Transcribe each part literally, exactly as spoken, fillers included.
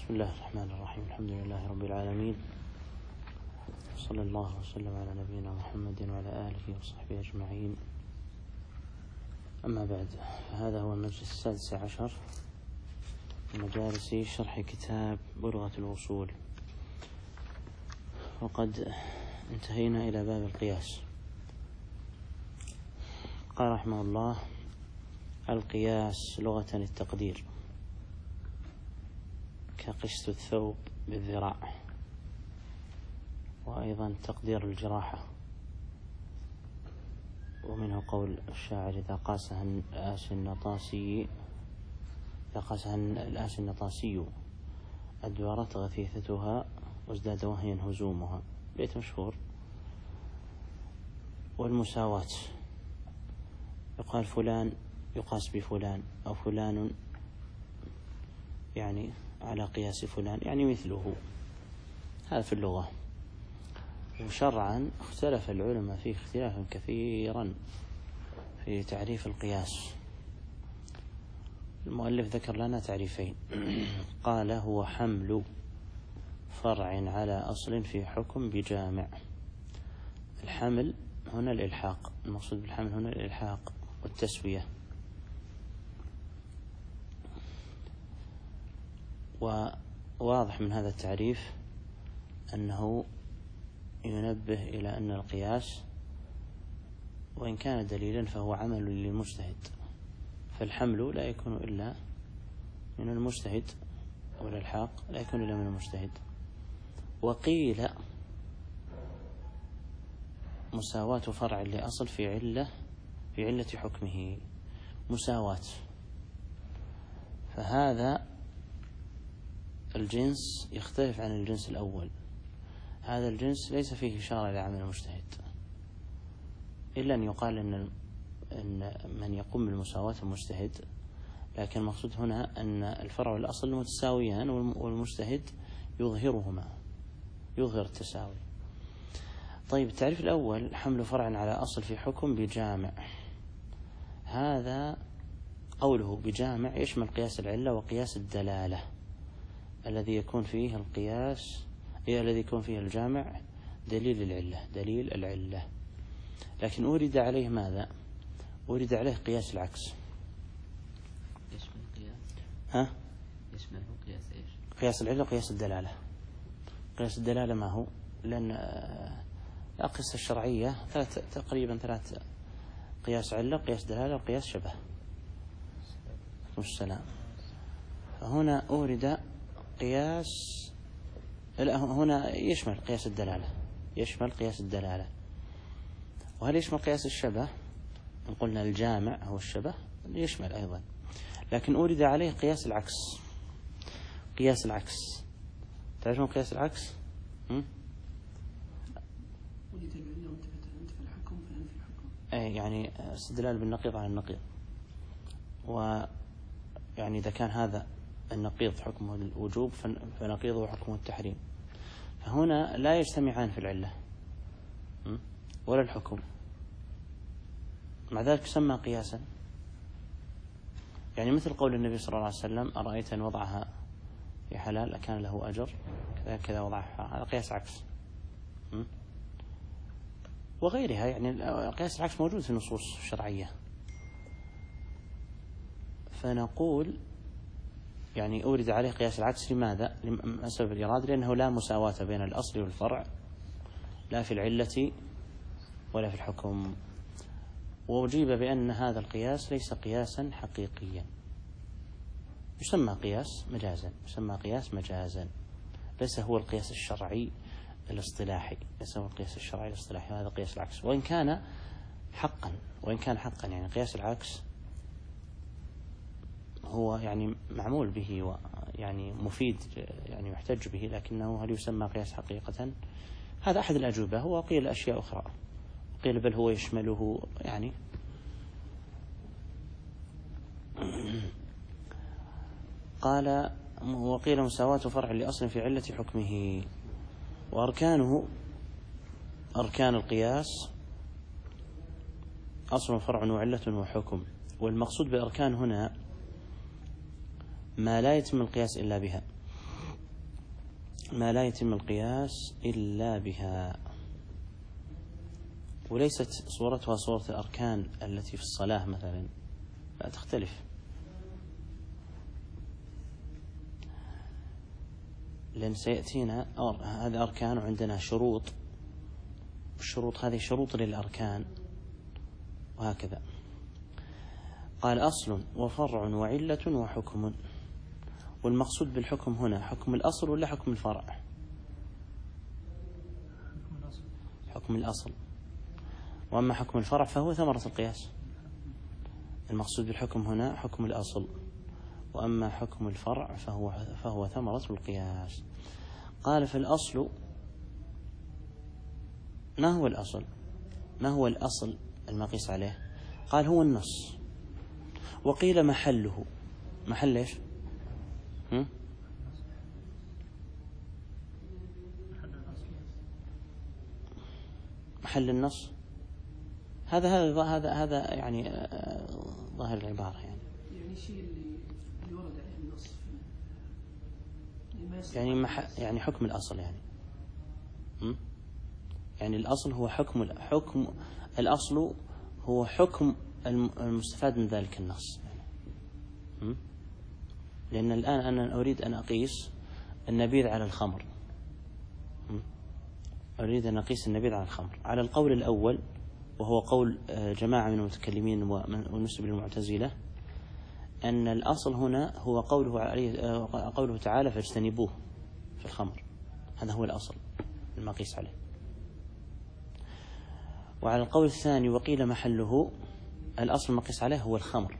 بسم الله الرحمن الرحيم. الحمد لله رب العالمين، صلى الله وسلم على نبينا محمد وعلى آله وصحبه أجمعين. أما بعد، فهذا هو المجلس السادس عشر من مجالس شرح كتاب بلغة الوصول، وقد انتهينا إلى باب القياس. قال رحمه الله: القياس لغة التقدير، كقشت الثوب بالذراع، وأيضا تقدير الجراحة. ومنه قول الشاعر: إذا قاسها الآس النطاسي إذا قاسها الآس النطاسي أدبرت غثيثتها وازداد وهيا هزومها، بيت مشهور. والمساواة، يقال فلان يقاس بفلان، أو فلان يعني على قياس فلان، يعني مثله. هذا في اللغة. وشرعا اختلف العلماء فيه اختلافا كثيرا في تعريف القياس. المؤلف ذكر لنا تعريفين. قال: هو حمل فرع على أصل في حكم بجامع. الحمل هنا الإلحاق، المقصود بالحمل هنا الإلحاق والتسوية. وواضح من هذا التعريف أنه ينبه إلى أن القياس وإن كان دليلا فهو عمل للمجتهد، فالحمل لا يكون إلا من المجتهد، والإلحاق لا يكون إلا من المجتهد. وقيل مساواة فرع لأصل في علة في علة حكمه، مساواة. فهذا الجنس يختلف عن الجنس الأول. هذا الجنس ليس فيه إشارة إلى عمل المجتهد، إلا أن يقال إن إن من يقوم بالمساواة المجتهد، لكن المقصود هنا أن الفرع والأصل متساويان، والمجتهد يظهرهما، يظهر التساوي. طيب، التعريف الأول: حمل فرع على أصل في حكم بجامع. هذا قوله بجامع يشمل قياس العلة وقياس الدلالة، الذي يكون فيه القياس هي الذي يكون فيه الجامع دليل العلة دليل العلة لكن أورد عليه ماذا؟ أورد عليه قياس العكس. يشمل قياس ها؟ يشمل قياس إيش؟ قياس العلة وقياس الدلالة. قياس الدلالة ما هو؟ لأن الأقيسة الشرعية ثلاث تقريبا ثلاث: قياس علة، قياس دلالة، وقياس شبه. السلام. فهنا أورد قياس، لا، هنا يشمل قياس الدلالة يشمل قياس الدلالة وهل يشمل قياس الشبه؟ إن قلنا الجامع هو الشبه يشمل أيضا، لكن أورد عليه قياس العكس. قياس العكس، تعرفون قياس العكس؟ هم؟ أي يعني استدلال بالنقيض على النقيض. ويعني إذا كان هذا النقيض حكمه الوجوب فنقيضه حكمه التحريم، فهنا لا يجتمعان في العلة ولا الحكم، مع ذلك يسمى قياسا. يعني مثل قول النبي صلى الله عليه وسلم: أرأيت أن وضعها في حلال أكان له أجر، كذا كذا وضعها، هذا قياس عكس. وغيرها، يعني قياس العكس موجود في النصوص الشرعية. فنقول يعني أورد عليه قياس العكس. لماذا؟ لسبب الإرادة، لأنه لا مساواة بين الأصل والفرع، لا في العلة ولا في الحكم. وأجيب بأن هذا القياس ليس قياسا حقيقيا، يسمى قياس مجازا يسمى قياس مجازا ليس هو القياس الشرعي الاصطلاحي ليس هو القياس الشرعي الاصطلاحي هذا قياس العكس. وإن كان حقا وإن كان حقا يعني قياس العكس هو يعني معمول به ويعني مفيد، يعني يحتج به، لكنه هل يسمى قياس حقيقة؟ هذا أحد الأجوبة. هو قيل أشياء أخرى، قيل بل هو يشمله. يعني قال: وقيل مساواة فرع لأصل في علة حكمه. وأركانه أركان القياس أصل فرع وعلة وحكم. والمقصود بأركان هنا ما لا يتم القياس إلا بها، ما لا يتم القياس إلا بها. وليست صورتها صورة الأركان التي في الصلاة مثلا، لا تختلف، لأن سيأتينا هذه أركان وعندنا شروط، الشروط هذه شروط للأركان وهكذا. قال أصل وفرع وعلة وحكم. والمقصود بالحكم هنا حكم الأصل ولا حكم الفرع؟ حكم الأصل. وأما حكم الفرع فهو ثمرة القياس. المقصود بالحكم هنا حكم الأصل، وأما حكم الفرع فهو فهو ثمرة القياس. قال فالأصل، ما هو الأصل؟ ما هو الأصل المقيس عليه؟ قال هو النص. وقيل محله، محل ايش؟ هم؟ محل النص. هذا هذا هذا هذا يعني ظاهر العبارة، يعني يعني شيء اللي ورد عليه النص، يعني مح يعني حكم الأصل، يعني هم؟ يعني الأصل هو حكم حكم الأصل هو حكم المستفاد من ذلك النص. هم؟ لأن الآن أنا أريد أن أقيس النبيذ على الخمر، هم؟ أريد أن أقيس النبيذ على الخمر على القول الأول، وهو قول جماعة من المتكلمين والنسب للمعتزلة، أن الأصل هنا هو قوله عليه قوله تعالى فاجتنبوه في الخمر، هذا هو الأصل المقيس عليه. وعلى القول الثاني وقيل محله، الأصل المقيس عليه هو الخمر.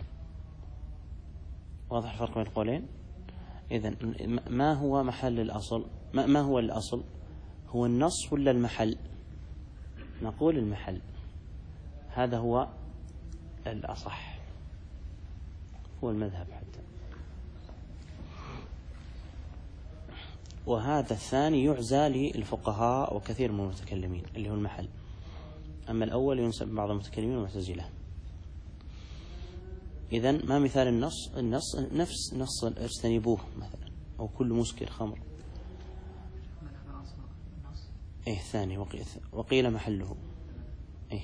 واضح الفرق بين القولين؟ إذن ما هو محل الأصل؟ ما هو الأصل؟ هو النص ولا المحل؟ نقول المحل، هذا هو الأصح، هو المذهب حتى. وهذا الثاني يعزى للفقهاء وكثير من المتكلمين اللي هو المحل. أما الأول ينسب بعض المتكلمين والمعتزلة. إذن ما مثال النص؟ النص نفس نص اجتنبوه مثلا، أو كل مسكر خمر. إيه الثاني وقيل محله، إيه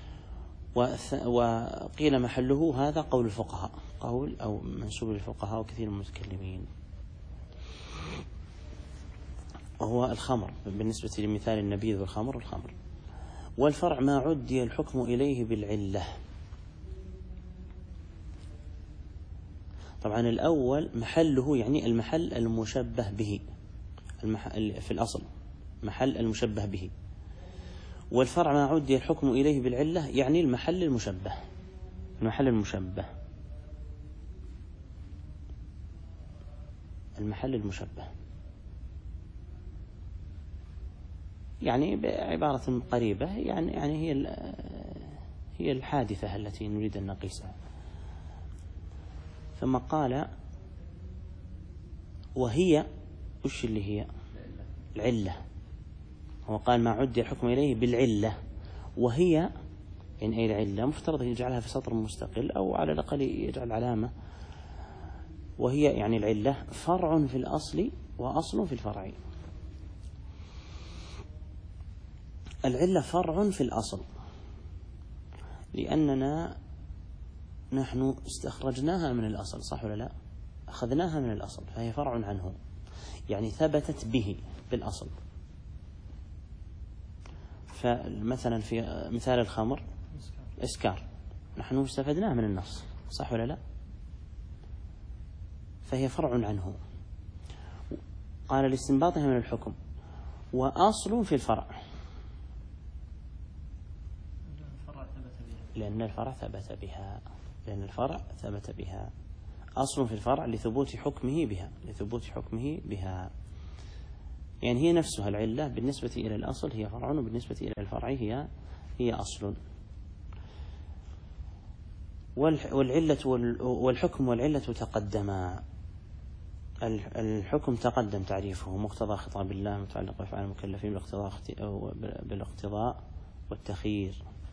وقيل محله هذا قول الفقهاء، قول أو منسوب للفقهاء وكثير من المتكلمين، وهو الخمر بالنسبة لمثال النبيذ والخمر والخمر. والفرع ما عدي الحكم إليه بالعلة. طبعا الأول محله يعني المحل المشبه به، المحل في الأصل محل المشبه به. والفرع ما عدي الحكم إليه بالعلة يعني المحل المشبه، المحل المشبه المحل المشبه يعني بعبارة قريبة، يعني يعني هي هي الحادثة التي نريد أن نقيسها. ثم قال وهي، وش اللي هي العلة؟ هو قال ما عدي الحكم إليه بالعلة، وهي يعني أي العلة مفترض يجعلها في سطر مستقل أو على الأقل يجعل علامة. وهي يعني العلة فرع في الأصل وأصل في الفرع. العلة فرع في الأصل لأننا نحن استخرجناها من الأصل، صح ولا لا؟ أخذناها من الأصل فهي فرع عنه، يعني ثبتت به بالأصل. فمثلا في مثال الخمر إسكار، نحن استفدناه من النص، صح ولا لا؟ فهي فرع عنه. قال لاستنباطها من الحكم وأصل في الفرع، لأن الفرع ثبت بها، لأن الفرع ثبت بها. أصل في الفرع لثبوت حكمه بها، لثبوت حكمه بها. يعني هي نفسها العلة بالنسبة إلى الأصل هي فرع، وبالنسبة إلى الفرع هي هي أصل. والعلة والحكم والعلة تقدما. الحكم تقدم تعريفه مقتضى خطاب الله متعلق بأفعال المكلفين بالاقتضاء بالاقتضاء والتخيير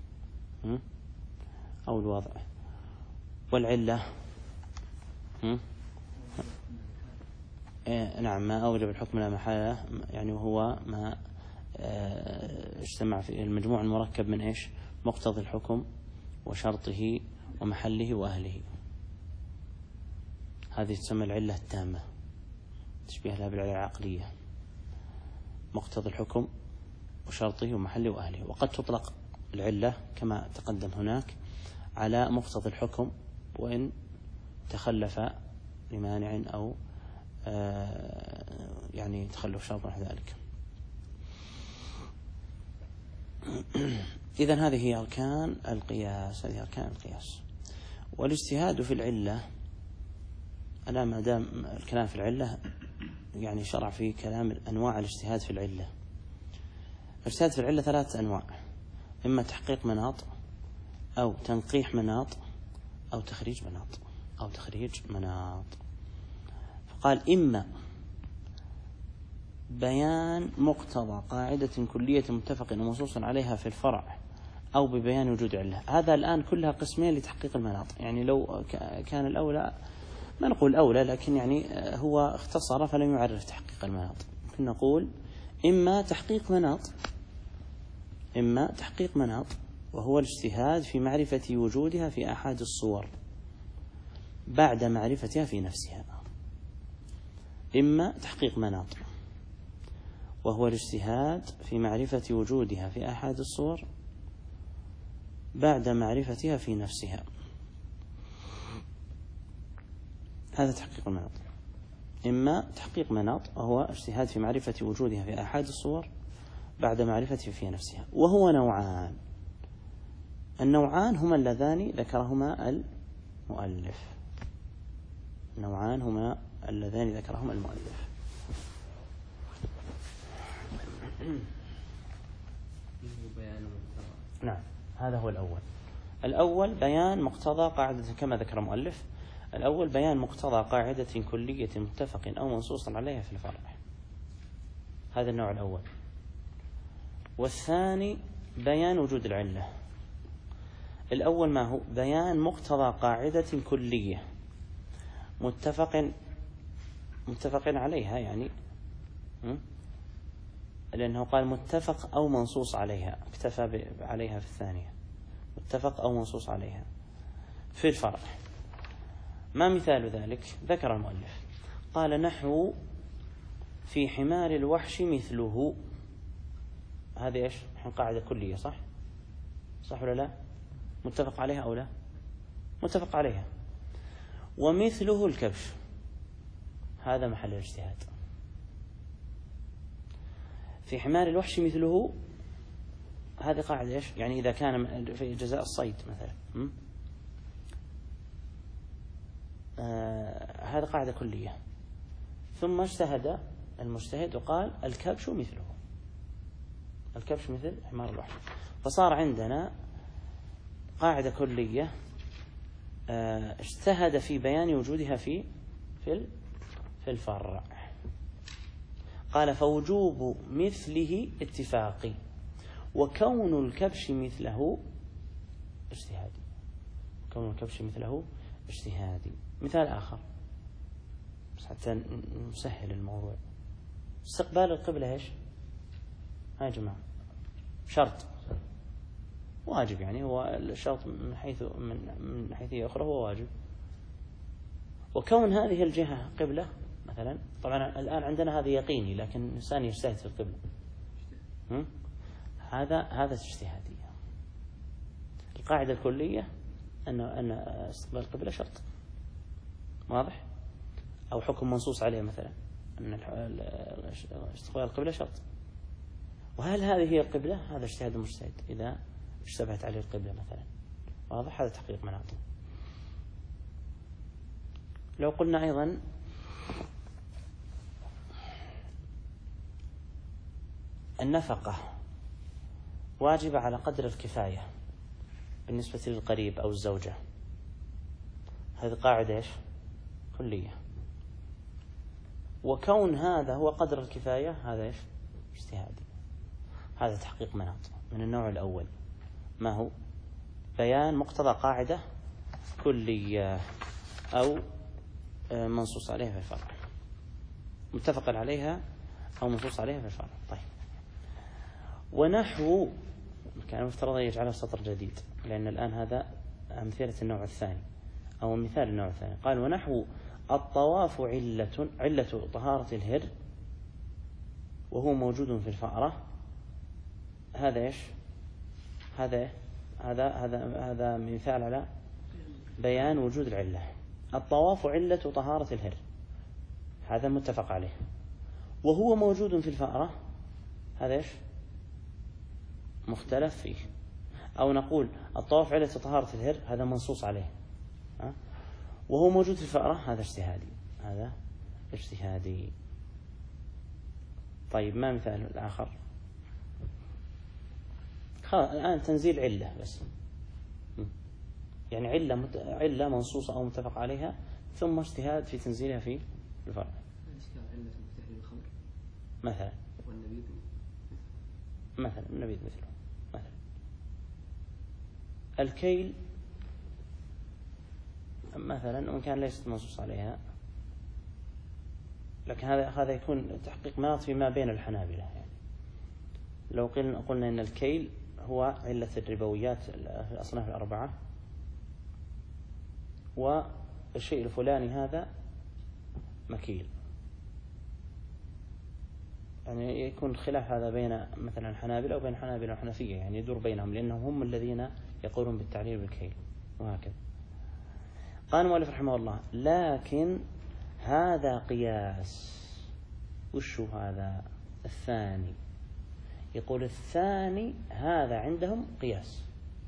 أو الوضع. والعلة إيه نعم، ما أوجب الحكم لا محالة، يعني وهو ما اجتمع في المجموع المركب من إيش؟ مقتضي الحكم وشرطه ومحله وأهله. هذه تسمى العلة التامة، تشبيه لها بالعلة العقلية، مقتضي الحكم وشرطه ومحله وأهله. وقد تطلق العلة كما تقدم هناك على مقتضي الحكم وإن تخلف لمانع أو يعني تخلف شرط نحو ذلك. إذن هذه هي أركان القياس، هذه أركان القياس. والاجتهاد في العلة، أنا ما دام الكلام في العلة يعني شرع في كلام أنواع الاجتهاد في العلة. الاجتهاد في العلة ثلاثة أنواع: إما تحقيق مناط أو تنقيح مناط أو تخريج مناط أو تخريج مناط. فقال: إما بيان مقتضى قاعدة كلية متفق ومنصوص عليها في الفرع أو ببيان وجود علة. هذا الآن كلها قسمين لتحقيق المناط. يعني لو كان الأولى، ما نقول أولى، لكن يعني هو اختصر فلم يعرف تحقيق المناط. ممكن نقول إما تحقيق مناط، إما تحقيق مناط وهو الاجتهاد في معرفة وجودها في أحد الصور بعد معرفتها في نفسها. إما تحقيق مناط وهو الاجتهاد في معرفة وجودها في أحد الصور بعد معرفتها في نفسها، هذا تحقيق المناط. إما تحقيق مناط وهو اجتهاد في معرفة وجودها في أحد الصور بعد معرفتها في نفسها، وهو نوعان. النوعان هما اللذان ذكرهما المؤلف، نوعان هما اللذان ذكرهما المؤلف. نعم، هذا هو الأول. الأول بيان مقتضى قاعدة كما ذكر المؤلف. الأول بيان مقتضى قاعدة كلية متفق أو منصوص عليها في الفرع، هذا النوع الأول. والثاني بيان وجود العلة. الأول ما هو؟ بيان مقتضى قاعدة كلية متفق متفق عليها، يعني لأنه قال متفق أو منصوص عليها، اكتفى عليها في الثانية، متفق أو منصوص عليها في الفرع. ما مثال ذلك؟ ذكر المؤلف قال: نحو في حمار الوحش مثله. هذه إيش؟ قاعدة كلية، صح؟ صح ولا لا؟ متفق عليها أو لا؟ متفق عليها. ومثله الكبش، هذا محل الاجتهاد. في حمار الوحش مثله، هذه قاعدة إيش؟ يعني إذا كان في جزاء الصيد مثلا، آه هذا قاعدة كلية. ثم اجتهد المجتهد وقال: الكبش مثله، الكبش مثل حمار الوحش. فصار عندنا قاعدة كلية آه اجتهد في بيان وجودها في في في الفرع. قال: فوجوب مثله اتفاقي، وكون الكبش مثله اجتهادي، كون الكبش مثله اجتهادي. مثال آخر بس حتى نسهل الموضوع: استقبال القبلة ايش؟ ها يا جماعة، شرط واجب، يعني هو الشرط من حيث من من حيثية أخرى هو واجب. وكون هذه الجهة قبلة مثلا، طبعا الآن عندنا هذا يقيني، لكن الإنسان يجتهد في القبلة، هذا هذا اجتهادي. القاعدة الكلية أن أن استقبال القبلة شرط واضح، أو حكم منصوص عليه مثلا أن استقبال القبلة شرط. وهل هذه هي القبلة؟ هذا اجتهاد المجتهد إذا اشتبهت عليه القبلة مثلا، واضح، هذا تحقيق مناط. لو قلنا أيضا النفقة واجبة على قدر الكفاية بالنسبة للقريب أو الزوجة، هذه قاعدة إيش؟ كلية. وكون هذا هو قدر الكفاية، هذا إيش؟ اجتهادي. هذا تحقيق مناط من النوع الأول. ما هو؟ بيان مقتضى قاعدة كلية أو منصوص عليها في الفرع. متفق عليها أو منصوص عليها في الفرع. طيب، ونحو كان مفترض يجعلها سطر جديد، لأن الآن هذا أمثلة النوع الثاني أو مثال النوع الثاني. قال ونحو الطواف علة علة طهارة الهر وهو موجود في الفأرة. هذا إيش؟ هذا هذا هذا هذا مثال على بيان وجود العلة. الطواف علة طهارة الهر، هذا متفق عليه، وهو موجود في الفأرة، هذا إيش؟ مختلف فيه. أو نقول الطواف علة طهارة الهر، هذا منصوص عليه، وهو موجود في الفأرة، هذا اجتهادي، هذا اجتهادي. طيب، ما مثال الآخر؟ الآن تنزيل علة بس، يعني علة مت... علة منصوصة أو متفق عليها، ثم اجتهاد في تنزيلها في الفرع. مثلا والنبيذ مثلا النبيذ مثله مثلا الكيل مثلا، وإن كان ليست منصوص عليها، لكن هذا هذا يكون تحقيق مناط فيما بين الحنابلة. يعني لو قلنا قلنا إن الكيل هو علة الربويات في الأصناف الأربعة، والشيء الفلاني هذا مكيل، يعني يكون خلاف هذا بين مثلا الحنابلة وبين الحنابلة والحنفية، يعني يدور بينهم، لأنهم هم الذين يقولون بالتعليل بالكيل وهكذا. قال المؤلف رحمه الله: لكن هذا قياس. وش هذا الثاني؟ يقول الثاني هذا عندهم قياس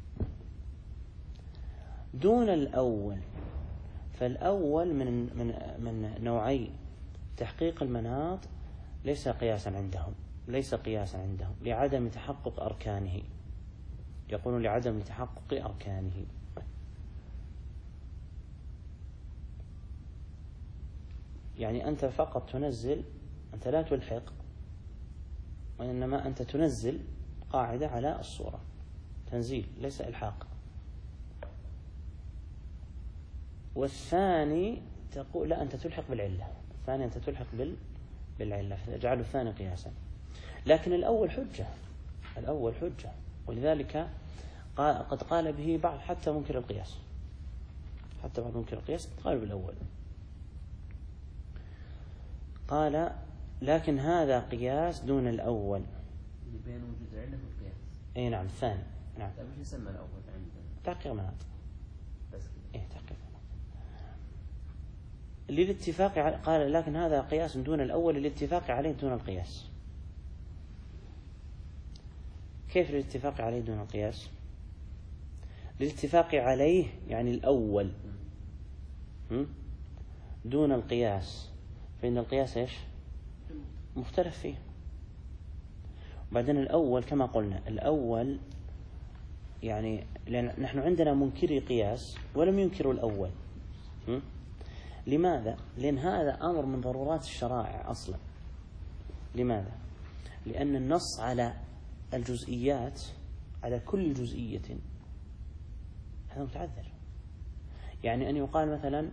دون الأول. فالأول من من من نوعي تحقيق المناط ليس قياسا عندهم، ليس قياسا عندهم لعدم تحقق أركانه، يقولون لعدم تحقق أركانه. يعني أنت فقط تنزل، أنت لا تلحق، وإنما أنت تنزل قاعدة على الصورة، تنزيل ليس إلحاق. والثاني تقول لا، أنت تلحق بالعلة، الثاني أنت تلحق بال بالعلة، فجعلوا الثاني قياسا. لكن الأول حجة، الأول حجة، ولذلك قد قال به بعض حتى منكر القياس، حتى بعض منكر القياس قال بالأول. قال لكن هذا قياس دون الأول، بين وجود العلة والقياس. أي نعم، الثاني نعم. طيب وش يسمى الأول عندنا؟ تحقيق مناط. بس كده. إيه تحقيق مناط. للاتفاق على... قال لكن هذا قياس دون الأول للاتفاق عليه دون القياس. كيف للاتفاق عليه دون القياس؟ للاتفاق عليه يعني الأول دون القياس، فإن القياس إيش؟ مختلف فيه. وبعدين الأول كما قلنا، الأول يعني لأن نحن عندنا منكري قياس ولم ينكروا الأول. م? لماذا؟ لأن هذا أمر من ضرورات الشرائع أصلا. لماذا؟ لأن النص على الجزئيات، على كل جزئية، هذا متعذر. يعني أن يقال مثلا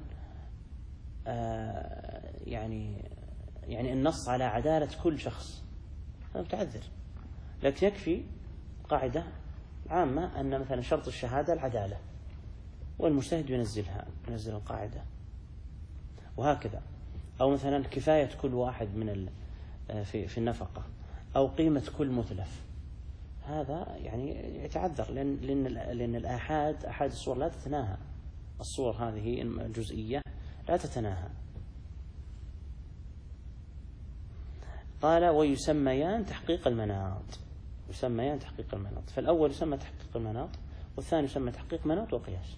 آه يعني يعني النص على عدالة كل شخص، هذا متعذر. لكن يكفي قاعدة عامة أن مثلا شرط الشهادة العدالة، والمجتهد ينزلها، ينزل القاعدة، وهكذا. أو مثلا كفاية كل واحد من في في النفقة، أو قيمة كل متلف، هذا يعني يتعذر، لأن لأن لأن الآحاد أحاد الصور لا تتناهى، الصور هذه الجزئية لا تتناهى. قال ويسميان تحقيق المناط، يسميان تحقيق المناط. فالأول يسمى تحقيق المناط، والثاني يسمى تحقيق مناط وقياس.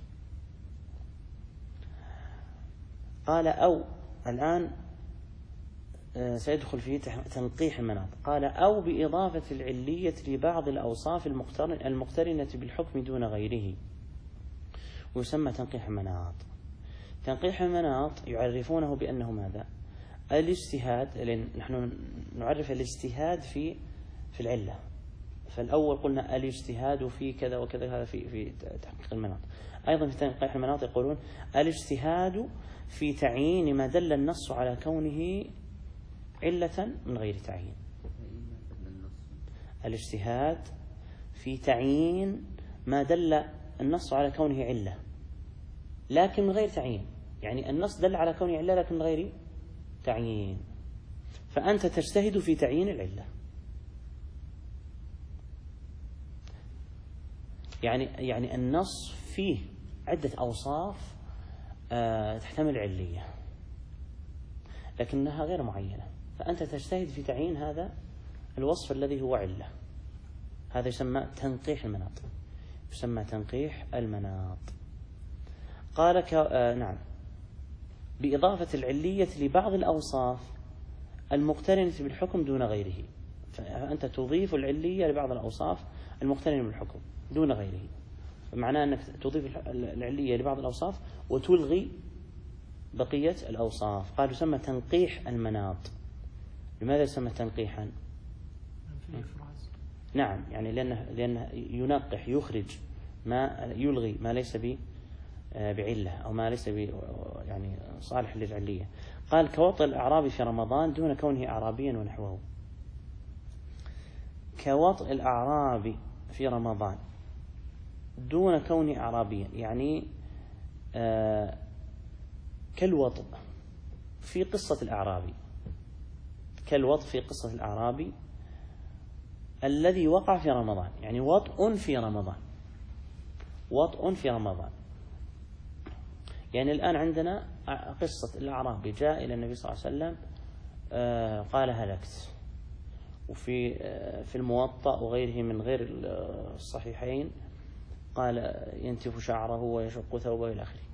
قال أو الآن سيدخل فيه تنقيح المناط. قال أو بإضافة العلية لبعض الأوصاف المقترنة بالحكم دون غيره، ويسمى تنقيح المناط. تنقيح المناط يعرفونه بأنه ماذا؟ الاجتهاد، لأن نحن نعرف الاجتهاد في في العلة. فالأول قلنا الاجتهاد في كذا وكذا، هذا في في تحقيق المناط. أيضا في تنقيح المناط يقولون الاجتهاد في تعيين ما دل النص على كونه علة من غير تعيين. الاجتهاد في تعيين ما دل النص على كونه علة لكن من غير تعيين، يعني النص دل على كونه علة لكن من غير تعيين، فأنت تجتهد في تعيين العلة. يعني يعني النص فيه عدة أوصاف آه تحتمل علية لكنها غير معينة، فأنت تجتهد في تعيين هذا الوصف الذي هو علة. هذا يسمى تنقيح المناط، يسمى تنقيح المناط. قال ك... آه نعم بإضافة العلية لبعض الأوصاف المقترنة بالحكم دون غيره، فأنت تضيف العلية لبعض الأوصاف المقترنة بالحكم دون غيره، معناه أنك تضيف العلية لبعض الأوصاف وتلغي بقية الأوصاف. قال يسمى تنقيح المناط. لماذا يسمى تنقيحا؟ نعم يعني لأنه, لأنه ينقح يخرج ما يلغي ما ليس بعلة أو ما ليس يعني صالح للعلية. قال كوطئ الأعرابي في رمضان دون كونه أعرابيا ونحوه. كوطئ الأعرابي في رمضان دون كونه أعرابيا، يعني آه كالوطئ في قصة الأعرابي، كالوطئ في قصة الأعرابي الذي وقع في رمضان، يعني وطئ في رمضان، وطئ في رمضان. يعني الآن عندنا قصة الأعرابي جاء إلى النبي صلى الله عليه وسلم آه قال هلكت، وفي آه في الموطأ وغيره من غير الصحيحين قال ينتف شعره ويشق ثوبه إلى آخره.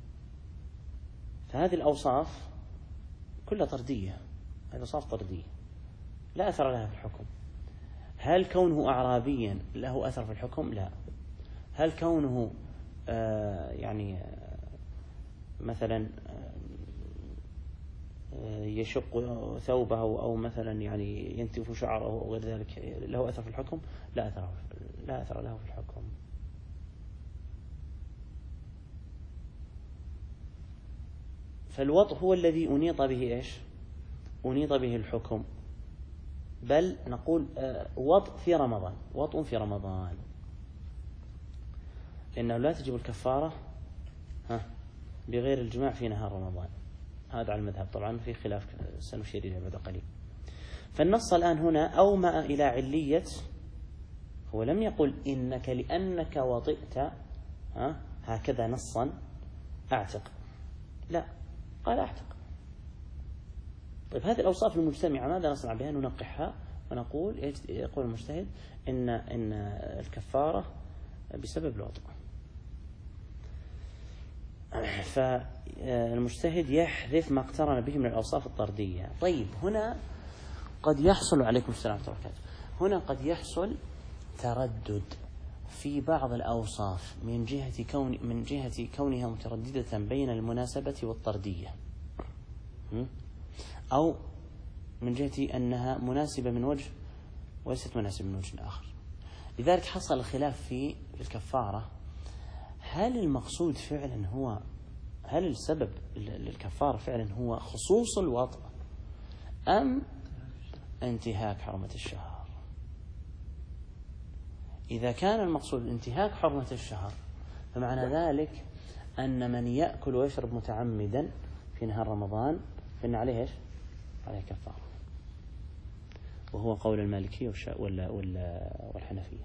فهذه الأوصاف كلها طردية، هذه أوصاف طردية لا أثر لها في الحكم. هل كونه أعرابيا له أثر في الحكم؟ لا. هل كونه آه يعني آه مثلا آه يشق ثوبه أو مثلا يعني ينتف شعره أو غير ذلك له أثر في الحكم؟ لا أثر لا أثر له في الحكم. فالوطء هو الذي أنيط به إيش؟ أنيط به الحكم. بل نقول وطء في رمضان، وطء في رمضان، لأنه لا تجب الكفارة ها بغير الجماع في نهار رمضان. هذا على المذهب، طبعا في خلاف سنشير إليه بعد قليل. فالنص الآن هنا أومأ إلى علية، هو لم يقل إنك لأنك وطئت ها هكذا نصا أعتق، لا، قال أعتق. طيب هذه الأوصاف المجتمعة ماذا نصنع بها؟ ننقحها ونقول يقول المجتهد إن إن الكفارة بسبب الوطء. فالمجتهد يحذف ما اقترن به من الأوصاف الطردية. طيب هنا قد يحصل عليكم السلام ورحمة الله وبركاته، هنا قد يحصل تردد في بعض الأوصاف من جهة كون من جهة كونها مترددة بين المناسبة والطردية، أو من جهة أنها مناسبة من وجه وليست مناسبة من وجه آخر. لذلك حصل الخلاف في الكفارة، هل المقصود فعلا هو هل السبب للكفارة فعلا هو خصوص الوطء أم انتهاك حرمة الشهر؟ إذا كان المقصود انتهاك حرمة الشهر فمعنى ذلك أن من يأكل ويشرب متعمدا في نهار رمضان فإن عليه إيش؟ عليه كفارة، وهو قول المالكية والحنفية.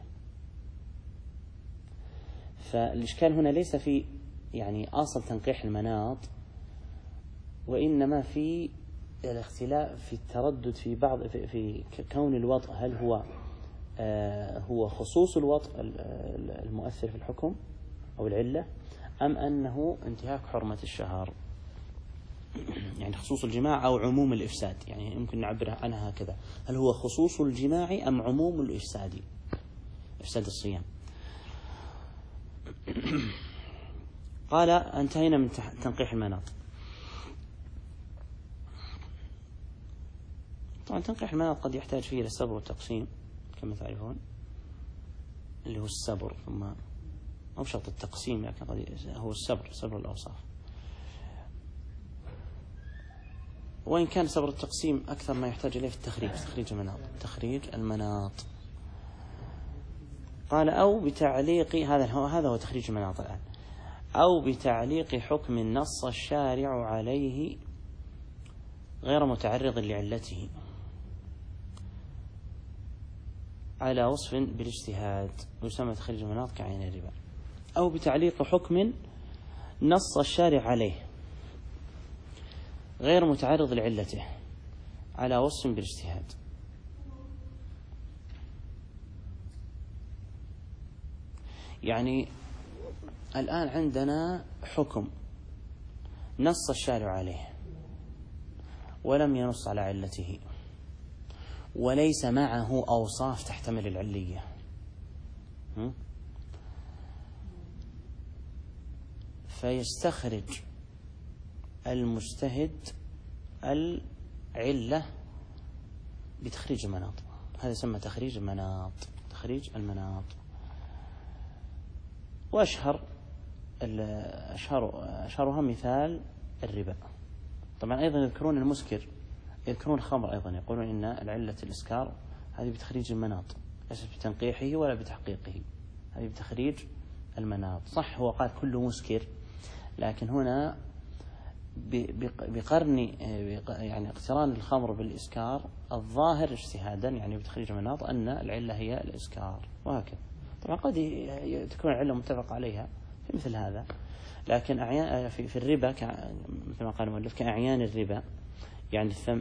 فالإشكال هنا ليس في يعني أصل تنقيح المناط، وإنما في الاختلاف في التردد في بعض في, في كون الوطء، هل هو آه هو خصوص الوطء المؤثر في الحكم أو العلة، أم أنه انتهاك حرمة الشهر، يعني خصوص الجماع أو عموم الإفساد. يعني يمكن نعبر عنها هكذا، هل هو خصوص الجماع أم عموم الإفساد، إفساد الصيام. قال انتهينا من تنقيح المناط. طبعا تنقيح المناط قد يحتاج فيه إلى الصبر والتقسيم كما تعرفون، اللي هو الصبر، ثم أو شرط التقسيم لكن قد هو الصبر، صبر الأوصاف. وإن كان صبر التقسيم أكثر ما يحتاج إليه في التخريج، تخريج المناط تخريج المناط قال أو بتعليق، هذا هو هذا هو تخريج المناط الآن، أو بتعليق حكم نص الشارع عليه غير متعرض لعلته على وصف بالاجتهاد، يسمى تخريج المناط كعين الربا. أو بتعليق حكم نص الشارع عليه غير متعرض لعلته على وصف بالاجتهاد. يعني الآن عندنا حكم نص الشارع عليه ولم ينص على علته، وليس معه أوصاف تحتمل العلية، فيستخرج المجتهد العلة بتخريج المناط. هذا يسمى تخريج المناط، تخريج المناط. وأشهر أشهر أشهرها مثال الربا. طبعا أيضا يذكرون المسكر، يذكرون الخمر أيضا، يقولون إن العلة الإسكار هذه بتخريج المناط، ليس بتنقيحه ولا بتحقيقه، هذه بتخريج المناط. صح هو قال كل مسكر، لكن هنا بقرن يعني اقتران الخمر بالإسكار الظاهر اجتهادا يعني بتخريج المناط أن العلة هي الإسكار، وهكذا. طبعا قد تكون العلة متفق عليها في مثل هذا، لكن أعيان في في الربا مثل ما قال المؤلف كأعيان الربا، يعني الثم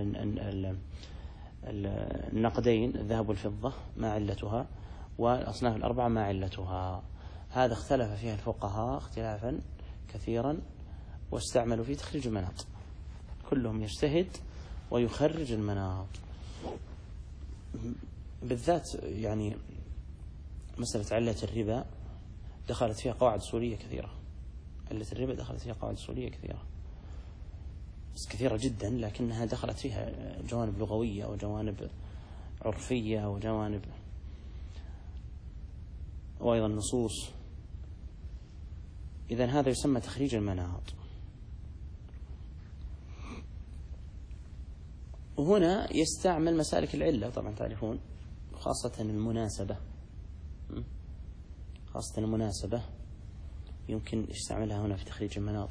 النقدين الذهب والفضة ما علتها، والأصناف الأربعة ما علتها. هذا اختلف فيها الفقهاء اختلافا كثيرا، واستعملوا فيه تخريج المناط، كلهم يجتهد ويخرج المناط. بالذات يعني مسألة علة الربا دخلت فيها قواعد أصولية كثيرة، علة الربا دخلت فيها قواعد أصولية كثيرة، بس كثيرة جدا، لكنها دخلت فيها جوانب لغوية وجوانب عرفية وجوانب وأيضا نصوص. إذن هذا يسمى تخريج المناط. وهنا يستعمل مسالك العلة، طبعا تعرفون، خاصة المناسبة، خاصة المناسبة يمكن يستعملها هنا في تخريج المناط،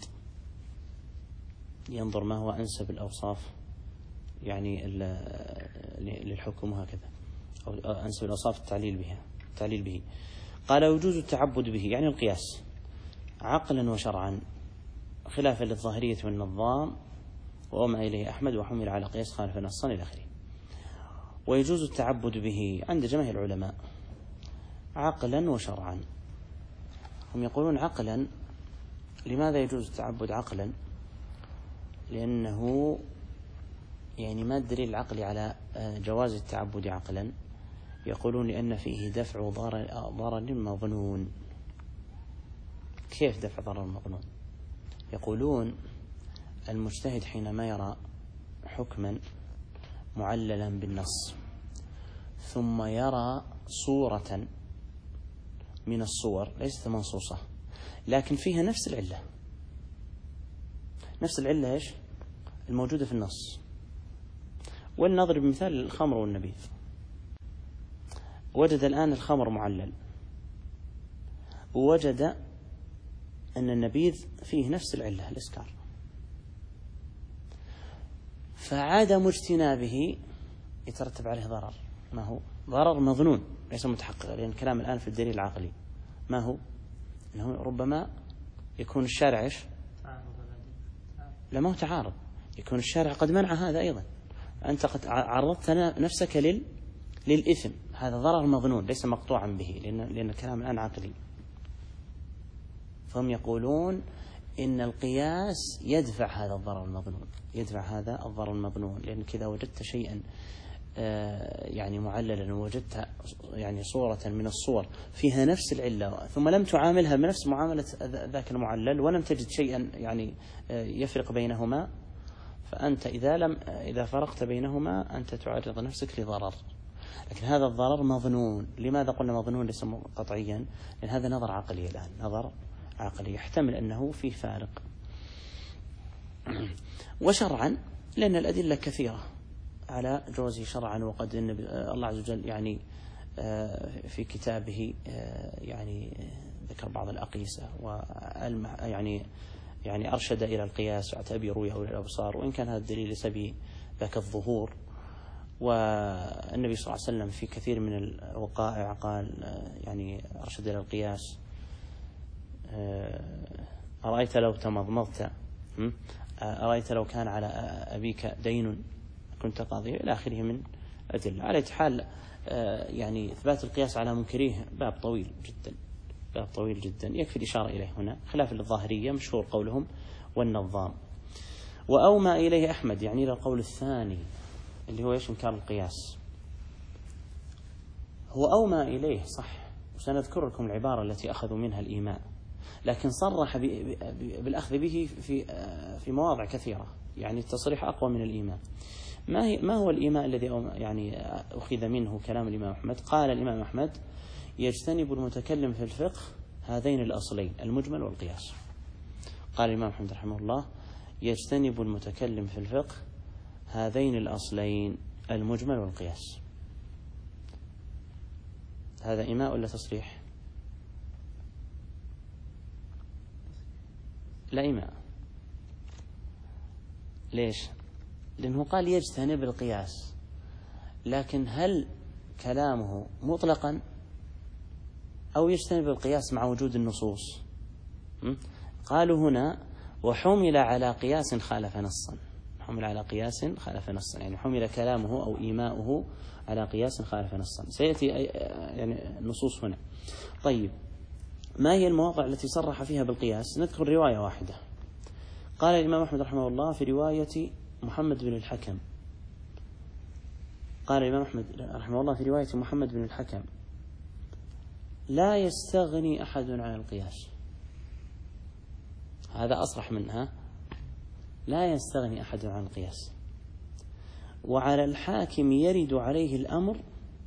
ينظر ما هو أنسب الأوصاف يعني للحكم وهكذا، أو أنسب الأوصاف التعليل بها التعليل به. قال يجوز التعبد به يعني القياس عقلا وشرعا، خلافا للظاهرية والنظام وأومأ إليه أحمد وحمل على قياس خالف نصا إلى آخره. ويجوز التعبد به عند جماهير العلماء عقلا وشرعا. هم يقولون عقلا. لماذا يجوز التعبد عقلا؟ لأنه يعني ما الدليل العقلي على جواز التعبد عقلا؟ يقولون لأن فيه دفع ضرر مظنون. كيف دفع ضرر مظنون؟ يقولون المجتهد حينما يرى حكما معللا بالنص ثم يرى صورة من الصور ليست منصوصة لكن فيها نفس العلة، نفس العلة إيش الموجودة في النص. ولنضرب مثال الخمر والنبيذ. وجد الآن الخمر معلل، ووجد أن النبيذ فيه نفس العلة الإسكار، فعدم اجتنابه يترتب عليه ضرر. ما هو؟ ضرر مظنون ليس متحقق، لأن الكلام الآن في الدليل العقلي. ما هو؟ أنه ربما يكون الشارع إيش؟ لا، ما هو تعارض، يكون الشارع قد منع هذا أيضا. أنت قد عرضت نفسك لل للإثم، هذا ضرر مظنون ليس مقطوعا به، لأن لأن الكلام الآن عقلي. فهم يقولون إن القياس يدفع هذا الضرر المظنون، يدفع هذا الضرر المظنون، لأنك إذا وجدت شيئا يعني معللا ووجدت يعني صورة من الصور فيها نفس العلة ثم لم تعاملها بنفس معاملة ذاك المعلل ولم تجد شيئا يعني يفرق بينهما، فأنت إذا لم إذا فرقت بينهما أنت تعرض نفسك لضرر. لكن هذا الضرر مظنون. لماذا قلنا مظنون ليس قطعيا؟ لأن هذا نظر عقلي الآن، نظر عقلي يحتمل أنه في فارق. وشرعا لأن الأدلة كثيرة على جوزه شرعا، وقد إن الله عز وجل يعني في كتابه يعني ذكر بعض الأقيسة ويعني يعني أرشد إلى القياس واعتبروا يا أولي الأبصار، وإن كان هذا الدليل ليس بذاك الظهور. والنبي صلى الله عليه وسلم في كثير من الوقائع قال يعني أرشد إلى القياس، أرأيت لو تمضمضت، أرأيت لو كان على أبيك دين كنت قاضيه، إلى آخره من أدلة. على حال يعني إثبات القياس على منكريه باب طويل جدا، باب طويل جدا، يكفي الإشارة إليه هنا، خلاف الظاهرية مشهور قولهم والنظام. وأومى إليه أحمد يعني إلى القول الثاني اللي هو إيش؟ إنكار القياس. هو أومى إليه صح، وسنذكر لكم العبارة التي أخذوا منها الإيماء، لكن صرح بالأخذ به في في مواضع كثيرة، يعني التصريح أقوى من الإيماء. ما هي ما هو الإيماء الذي يعني أخذ منه كلام الإمام أحمد؟ قال الإمام أحمد: يجتنب المتكلم في الفقه هذين الأصلين المجمل والقياس. قال الإمام أحمد رحمه الله: يجتنب المتكلم في الفقه هذين الأصلين المجمل والقياس. هذا إيماء ولا تصريح؟ لا إيماء. ليش؟ لأنه قال يجتنب القياس، لكن هل كلامه مطلقا أو يجتنب القياس مع وجود النصوص؟ قالوا هنا: وحمل على قياس خالف نصا. حمل على قياس خالف نصا، يعني حمل كلامه أو إيماؤه على قياس خالف نصا. سيأتي يعني النصوص هنا. طيب، ما هي المواضع التي صرح فيها بالقياس؟ نذكر رواية واحدة. قال الإمام أحمد رحمه الله في رواية محمد بن الحكم، قال الإمام أحمد رحمه الله في رواية محمد بن الحكم: لا يستغني أحد عن القياس. هذا أصرح منها، لا يستغني أحد عن القياس. وعلى الحاكم يرد عليه الأمر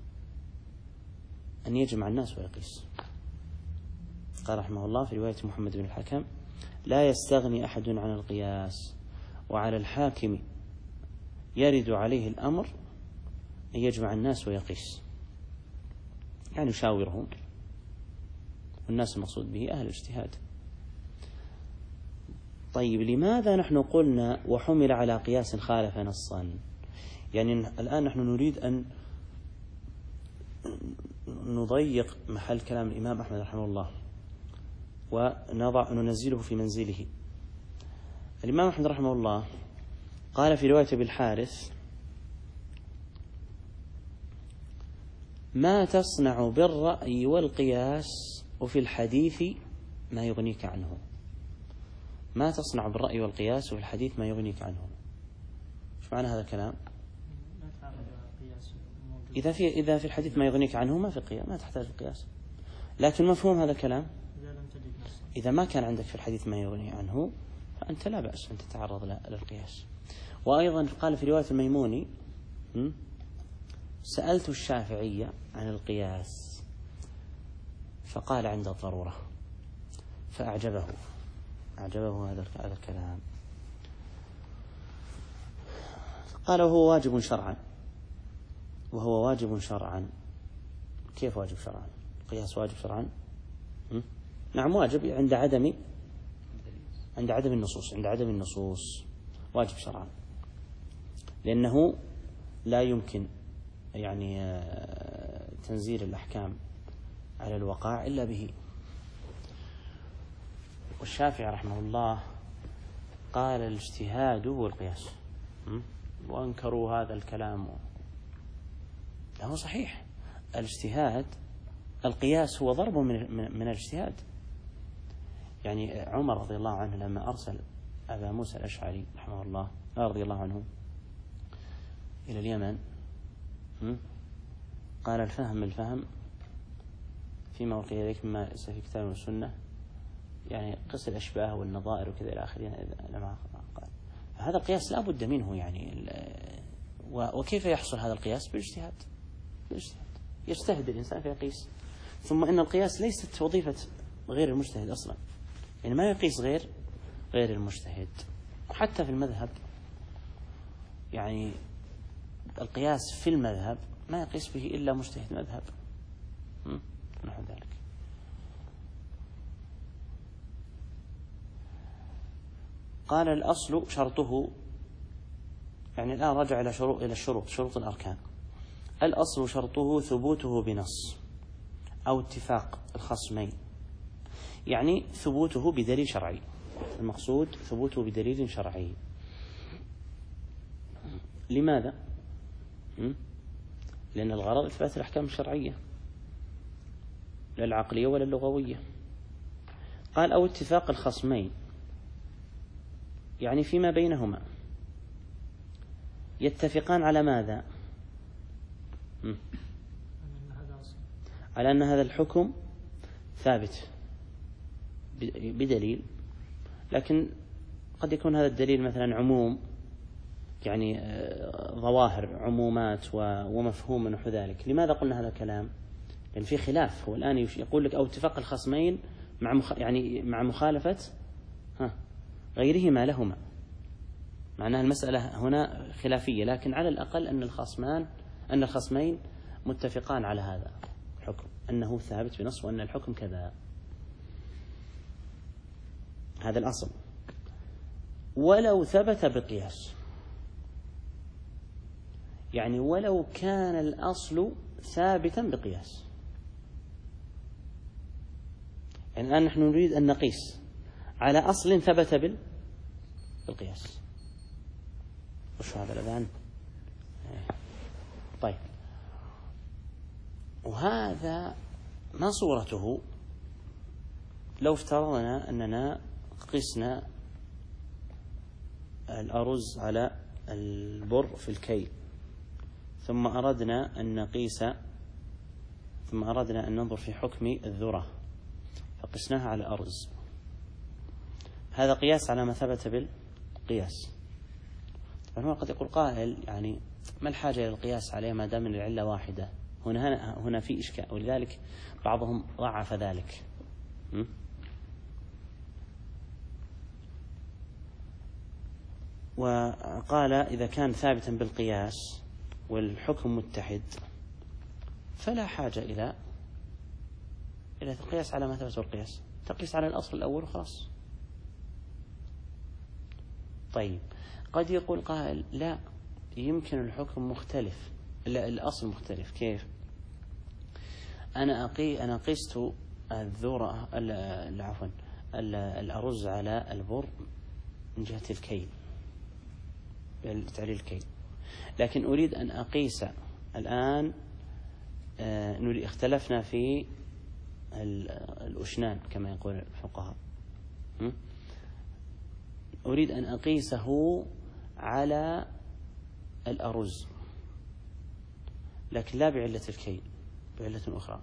أن يجمع الناس ويقيس. قال رحمه الله في رواية محمد بن الحكم: لا يستغني أحد عن القياس، وعلى الحاكم يرد عليه الأمر أن يجمع الناس ويقيس، يعني يشاورهم، والناس المقصود به أهل الاجتهاد. طيب، لماذا نحن قلنا وحمل على قياس خالف نصا؟ يعني الآن نحن نريد أن نضيق محل كلام الإمام أحمد رحمه الله ونضع ننزله في منزله. الإمام أحمد رحمه الله قال في رواية بالحارث: ما تصنع بالرأي والقياس وفي الحديث ما يغنيك عنه. ما تصنع بالرأي والقياس وفي الحديث ما يغنيك عنه. ايش معنى هذا الكلام؟ إذا في إذا في الحديث ما يغنيك عنه ما في قياس، ما تحتاج القياس. لكن مفهوم هذا الكلام: إذا ما كان عندك في الحديث ما يغني عنه فأنت لا بأس أن تتعرض للقياس. وأيضا قال في رواية الميموني: سألت الشافعية عن القياس فقال عند الضرورة، فأعجبه أعجبه هذا هذا الكلام. قال: وهو واجب شرعا. وهو واجب شرعا. كيف واجب شرعا؟ القياس واجب شرعا؟ نعم، واجب عند عدم عند عدم النصوص عند عدم النصوص واجب شرعا، لأنه لا يمكن يعني تنزيل الأحكام على الوقائع إلا به. والشافعي رحمه الله قال: الاجتهاد هو القياس، وأنكروا هذا الكلام. هو صحيح، الاجتهاد القياس هو ضرب من من الاجتهاد. يعني عمر رضي الله عنه لما أرسل أبا موسى الأشعري رحمه الله رضي الله عنه إلى اليمن، قال: الفهم الفهم فيما ألقي إليك مما ليس في كتاب والسنة، يعني قص الأشباه والنظائر وكذا إلى آخره. لما قال هذا القياس لا بد منه، يعني وكيف يحصل هذا القياس؟ بالاجتهاد. بالاجتهاد يجتهد الإنسان فيقيس. ثم إن القياس ليست وظيفة غير المجتهد أصلا، يعني ما يقيس غير غير المجتهد. حتى في المذهب يعني القياس في المذهب ما يقيس به إلا مجتهد مذهب نحو ذلك. قال الأصل شرطه، يعني الآن رجع إلى شروط إلى الشروط شروط الأركان. الأصل شرطه ثبوته بنص أو اتفاق الخصمين، يعني ثبوته بدليل شرعي. المقصود ثبوته بدليل شرعي. لماذا؟ لأن الغرض إثبات الأحكام الشرعية لا العقلية ولا اللغوية. قال أو اتفاق الخصمين، يعني فيما بينهما يتفقان على ماذا؟ على أن هذا الحكم ثابت بدليل، لكن قد يكون هذا الدليل مثلا عموم، يعني ظواهر عمومات ومفهوم نحو ذلك. لماذا قلنا هذا الكلام؟ لأن في خلاف. هو الآن يقول لك أو اتفاق الخصمين مع مخ... يعني مع مخالفة ها غيرهما لهما، معناها المسألة هنا خلافية، لكن على الأقل أن الخصمان أن الخصمين متفقان على هذا الحكم أنه ثابت بنص وأن الحكم كذا. هذا الأصل. ولو ثبت بقياس، يعني ولو كان الأصل ثابتا بقياس. يعني الآن نحن نريد أن نقيس على أصل ثبت بالقياس. وش هذا الأذان؟ طيب، وهذا ما صورته؟ لو افترضنا أننا قسنا الأرز على البر في الكيل، ثم أردنا أن نقيس ثم أردنا أن ننظر في حكم الذرة فقسناها على الأرز، هذا قياس على ما ثبت بالقياس. طبعا قد يقول قائل يعني ما الحاجة إلى القياس عليه ما دام العلة واحدة؟ هنا هنا في إشكال، ولذلك بعضهم ضعف ذلك. م? وقال إذا كان ثابتا بالقياس والحكم متحد فلا حاجة إلى إلى القياس على ما ثبت بالقياس، تقيس على الأصل الأول وخلاص. طيب، قد يقول قائل لا، يمكن الحكم مختلف، لا الأصل مختلف. كيف؟ أنا أقي أنا قست الذرة عفوا الأرز على البر من جهة الكيل، تعليل الكيل، لكن أريد أن أقيس الآن آه اختلفنا في الأشنان كما يقول الفقهاء، أريد أن أقيسه على الأرز لكن لا بعلة الكيل، بعلة أخرى.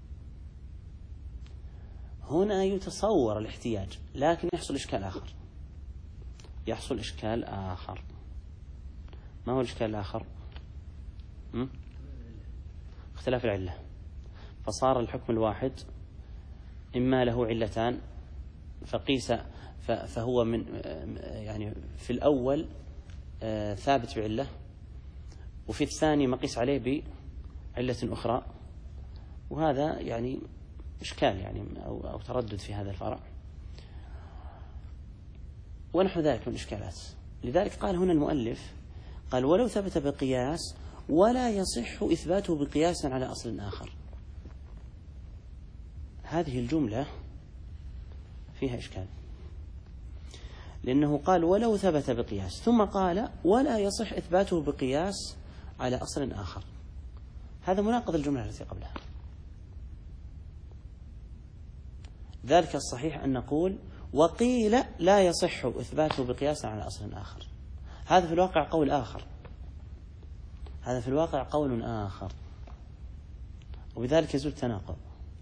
هنا يتصور الاحتياج، لكن يحصل إشكال آخر يحصل إشكال آخر ما هو الإشكال الآخر؟ م? اختلاف العلة، فصار الحكم الواحد إما له علتان فقيس فهو من يعني في الأول ثابت بعلة، وفي الثاني مقيس عليه بعلة أخرى، وهذا يعني إشكال يعني أو, أو تردد في هذا الفرع ونحو ذلك من الإشكالات. لذلك قال هنا المؤلف قال ولو ثبت بقياس ولا يصح إثباته بقياس على أصل آخر. هذه الجملة فيها إشكال، لأنه قال ولو ثبت بقياس ثم قال ولا يصح إثباته بقياس على أصل آخر، هذا مناقض الجملة التي قبلها. ذلك الصحيح أن نقول وقيل لا يصح إثباته بقياس على أصل آخر، هذا في الواقع قول آخر هذا في الواقع قول آخر وبذلك يزول التناقض.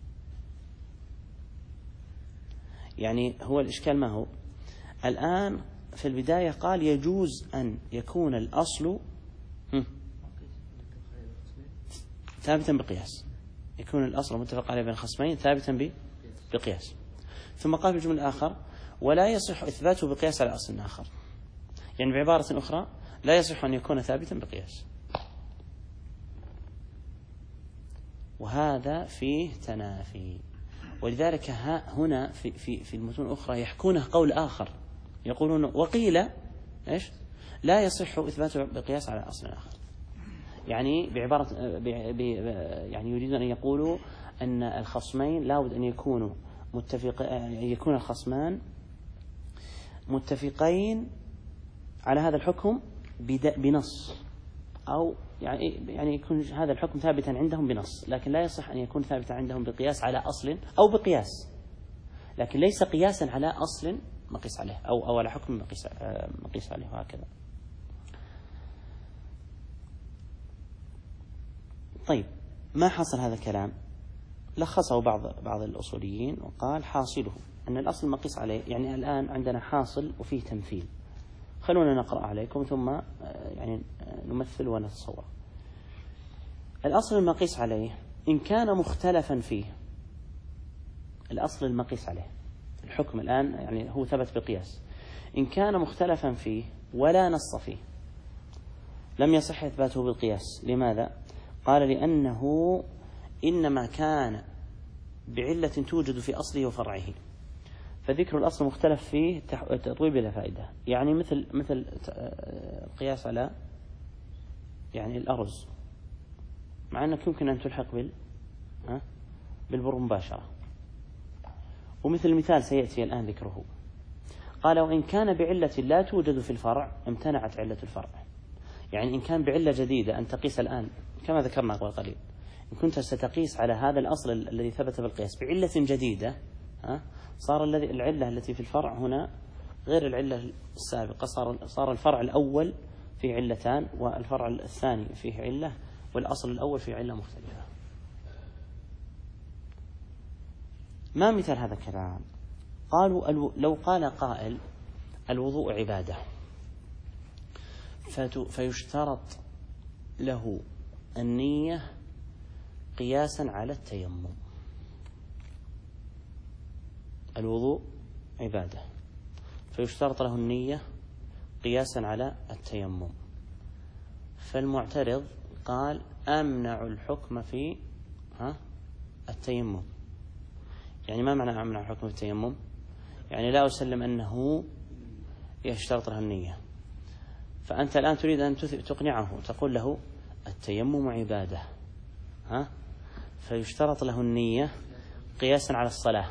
يعني هو الإشكال ما هو؟ الآن في البداية قال يجوز أن يكون الأصل ثابتا بقياس، يكون الأصل متفق عليه بين الخصمين ثابتا بقياس، ثم قال في الجملة الآخر ولا يصح إثباته بقياس على أصل آخر. يعني بعبارة أخرى لا يصح أن يكون ثابتا بقياس. وهذا فيه تنافي. ولذلك هنا في في في المتون الأخرى يحكونه قول آخر، يقولون وقيل إيش لا يصح إثباته بقياس على أصل آخر. يعني بعبارة يعني يريدون أن يقولوا أن الخصمين لابد أن يكونوا متفق يكون الخصمان متفقين على هذا الحكم بنص، أو يعني يعني يكون هذا الحكم ثابتا عندهم بنص، لكن لا يصح أن يكون ثابتا عندهم بقياس على أصل أو بقياس، لكن ليس قياسا على أصل مقيس عليه أو أو على حكم مقيس مقيس عليه، وهكذا. طيب، ما حصل هذا الكلام؟ لخصه بعض بعض الأصوليين وقال حاصله أن الأصل مقيس عليه، يعني الآن عندنا حاصل وفيه تمثيل. خلونا نقرأ عليكم ثم يعني نمثل ونتصور. الأصل المقيس عليه إن كان مختلفا فيه، الأصل المقيس عليه الحكم الآن يعني هو ثبت بقياس، إن كان مختلفا فيه ولا نص فيه لم يصح إثباته بالقياس. لماذا؟ قال لأنه إنما كان بعلة توجد في أصله وفرعه، فذكر الأصل مختلف فيه تطويل بلا فائدة. يعني مثل مثل القياس على يعني الأرز، مع أنك يمكن أن تلحق بال بالبر مباشرة. ومثل المثال سيأتي الآن ذكره، قال وإن كان بعلة لا توجد في الفرع امتنعت علة الفرع. يعني إن كان بعلة جديدة أن تقيس الآن كما ذكرنا قبل قليل، إن كنت ستقيس على هذا الأصل الذي ثبت بالقياس بعلة جديدة، ها صار الذي العلة التي في الفرع هنا غير العلة السابقة، صار صار الفرع الأول فيه علتان والفرع الثاني فيه علة والأصل الأول فيه علة مختلفة. ما مثال هذا الكلام؟ قالوا لو قال قائل الوضوء عبادة فيشترط له النية قياسا على التيمم. الوضوء عبادة فيشترط له النية قياسا على التيمم. فالمعترض قال أمنع الحكم في ها التيمم. يعني ما معنى أمنع الحكم في التيمم؟ يعني لا أسلم أنه يشترط له النية. فأنت الآن تريد أن تقنعه، تقول له التيمم عبادة، ها فيشترط له النية قياسا على الصلاة.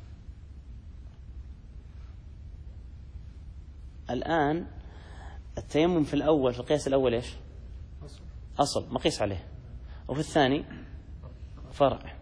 الآن التيمم في الأول في القياس الأول إيش؟ أصل مقيس عليه، وفي الثاني فرع.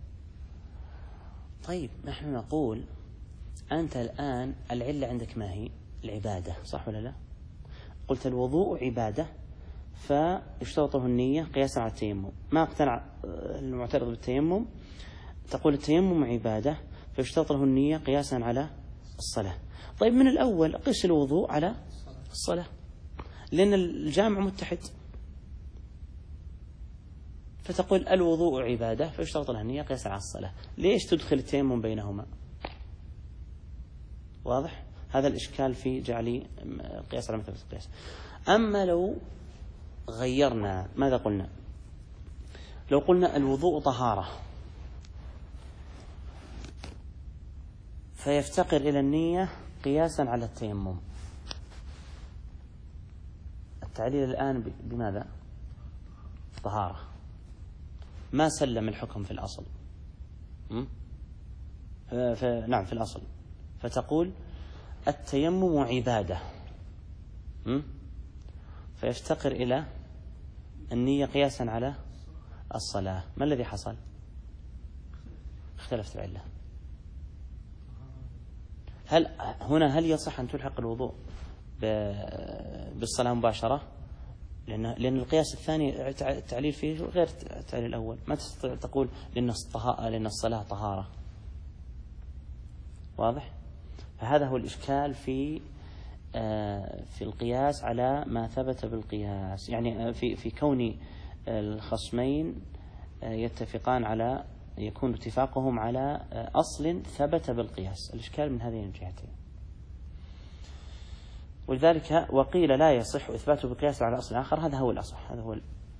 طيب نحن نقول أنت الآن العلة عندك ما هي؟ العبادة، صح ولا لا؟ قلت الوضوء عبادة فيشترطه النية قياسا على التيمم. ما اقتنع المعترض بالتيمم، تقول التيمم عبادة فيشترط له النية قياسا على الصلاة. طيب من الأول قيس الوضوء على الصلاة، لأن الجامع متحد. فتقول الوضوء عبادة فيشترط له النية قياسا على الصلاة. ليش تدخل التيمم بينهما؟ واضح؟ هذا الإشكال في جعل قياس على مثل القياس. أما لو غيرنا، ماذا قلنا؟ لو قلنا الوضوء طهارة فيفتقر إلى النية قياسا على التيمم. التعليل الآن بماذا؟ طهارة، ما سلم الحكم في الأصل. نعم في الأصل، فتقول التيمم عبادة فيفتقر إلى النية قياسا على الصلاة. ما الذي حصل؟ اختلفت العلة. هل هنا هل يصح أن تلحق الوضوء بالصلاة مباشرة؟ لأن لأن القياس الثاني التعليل فيه غير التعليل الأول. ما تستطيع تقول لأن لأن الصلاة طهارة. واضح؟ فهذا هو الإشكال في في القياس على ما ثبت بالقياس، يعني في في كون الخصمين يتفقان على يكون اتفاقهم على أصل ثبت بالقياس. الإشكال من هذين الجهتين. ولذلك وقيل لا يصح إثباته بقياس على أصل آخر، هذا هو الأصح، هذا هو ال...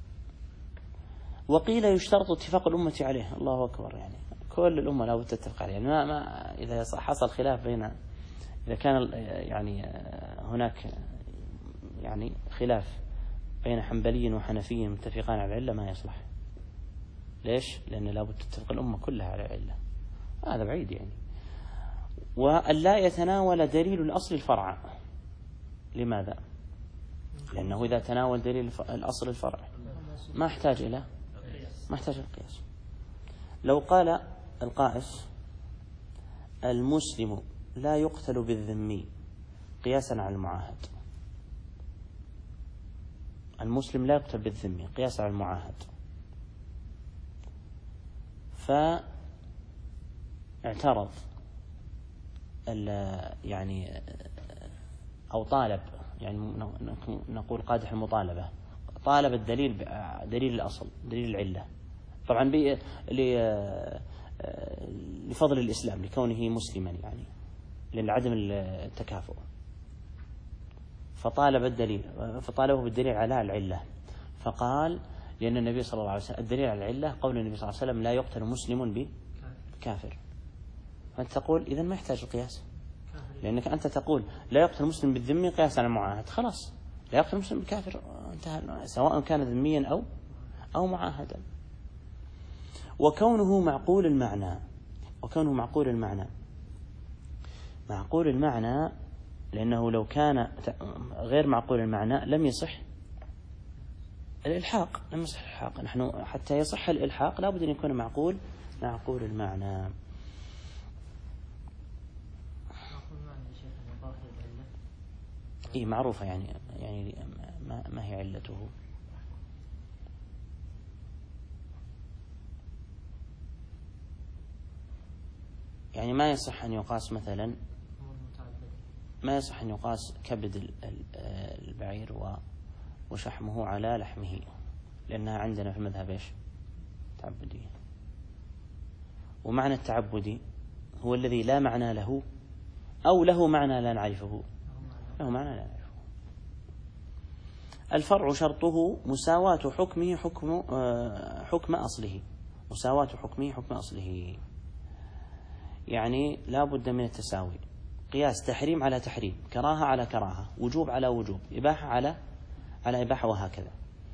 وقيل يشترط اتفاق الأمة عليه. الله أكبر، يعني كل الأمة لا بد تتفق عليه. يعني ما ما إذا حصل خلاف بين، إذا كان يعني هناك يعني خلاف بين حنبلي وحنفي متفقان على العلة ما يصلح. ليش؟ لأن لا بد تتفق الأمة كلها على العلة، هذا بعيد يعني. وأن لا يتناول دليل الأصل الفرع. لماذا؟ لأنه إذا تناول دليل الأصل الفرع ما احتاج إلى ما احتاج القياس. لو قال القائس المسلم لا يقتل بالذمي قياسا على المعاهد، المسلم لا يقتل بالذمي قياسا على المعاهد، فاعترض يعني أو طالب، يعني نقول قادح المطالبة، طالب الدليل دليل الأصل دليل العلة، طبعا لفضل الإسلام لكونه مسلما، يعني لعدم التكافؤ، فطالب الدليل فطالبه بالدليل على العلة، فقال لأن النبي صلى الله عليه وسلم الدليل على العلة قول النبي صلى الله عليه وسلم لا يقتل مسلم بكافر. فأنت تقول إذن ما يحتاج القياس، لأنك أنت تقول لا يقتل مسلم بالذمي قياسا على المعاهد، خلاص لا يقتل مسلم بالكافر انتهى، سواء كان ذميا أو أو معاهدا. وكونه معقول المعنى، وكونه معقول المعنى معقول المعنى لأنه لو كان غير معقول المعنى لم يصح الإلحاق، لم يصح الإلحاق. نحن حتى يصح الإلحاق لا بد أن يكون معقول معقول المعنى. إيه معروفة، يعني يعني ما, ما هي علته؟ يعني ما يصح أن يقاس مثلا، ما يصح أن يقاس كبد البعير وشحمه على لحمه، لأنها عندنا في المذهب إيش؟ تعبدية. ومعنى التعبدي هو الذي لا معنى له أو له معنى لا نعرفه، له معنى لا نعرفه. الفرع شرطه مساواة حكمه حكم حكم أصله، مساواة حكمه حكم أصله، يعني لا بد من التساوي، قياس تحريم على تحريم، كراهة على كراهة، وجوب على وجوب، إباحة على على إباحة، وهكذا،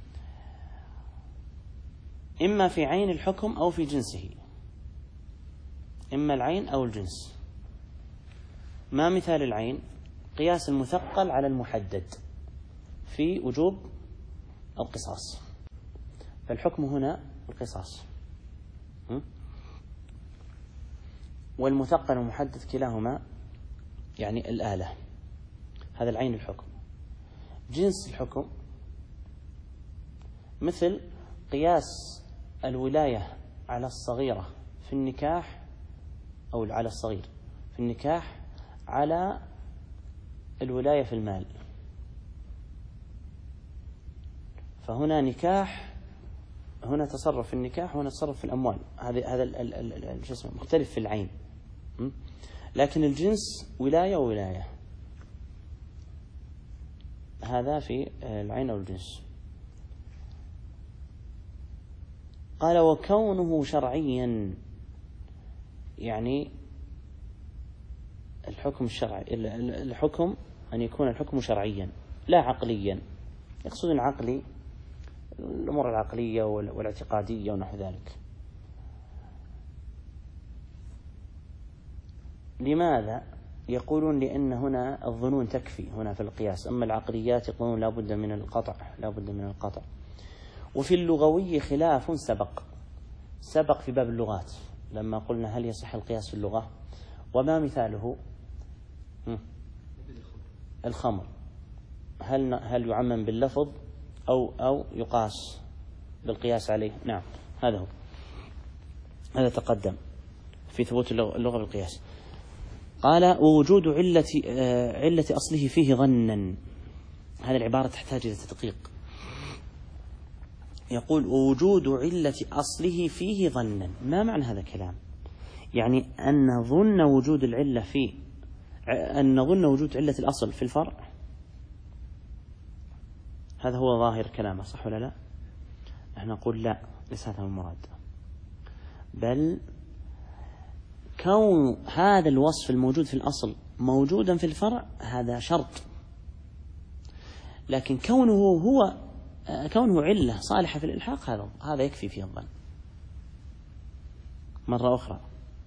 إما في عين الحكم أو في جنسه، إما العين أو الجنس. ما مثال العين؟ قياس المثقل على المحدد في وجوب القصاص، فالحكم هنا القصاص، والمثقل والمحدد كلاهما يعني الآلة، هذا العين الحكم. جنس الحكم مثل قياس الولاية على الصغيرة في النكاح، أو على الصغير في النكاح على الولاية في المال، فهنا نكاح، هنا تصرف في النكاح وهنا تصرف في الأموال، هذا هذا الجسم مختلف في العين، لكن الجنس ولاية وولاية، هذا في العين أو الجنس. قال وكونه شرعيا، يعني الحكم الشرعي، الحكم أن يكون الحكم شرعيا لا عقليا، يقصد العقلي الأمور العقلية والاعتقادية ونحو ذلك. لماذا؟ يقولون لأن هنا الظنون تكفي هنا في القياس، أما العقليات يقولون لا بد من القطع، لا بد من القطع. وفي اللغوي خلاف سبق سبق في باب اللغات، لما قلنا هل يصح القياس في اللغة، وما مثاله؟ الخمر، هل هل يعمم باللفظ أو أو يقاس بالقياس عليه؟ نعم، هذا هو، هذا تقدم في ثبوت اللغة بالقياس. قال ووجود علة علة أصله فيه ظنا، هذه العبارة تحتاج إلى تدقيق. يقول ووجود علة أصله فيه ظنا، ما معنى هذا الكلام؟ يعني أن نظن وجود العلة في أن نظن وجود علة الأصل في الفرع هذا هو ظاهر كلامه، صح ولا لا؟ نحن نقول لا، ليس هذا المراد، بل كون هذا الوصف الموجود في الأصل موجودا في الفرع هذا شرط، لكن كونه هو كونه علة صالحة في الإلحاق هذا هذا يكفي فيه الظن. مرة أخرى،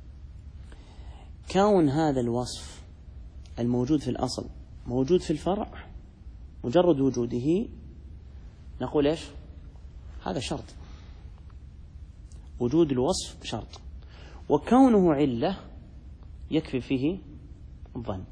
كون هذا الوصف الموجود في الأصل موجود في الفرع مجرد وجوده نقول إيش؟ هذا شرط، وجود الوصف شرط، وكونه علة يكفي فيه الظن.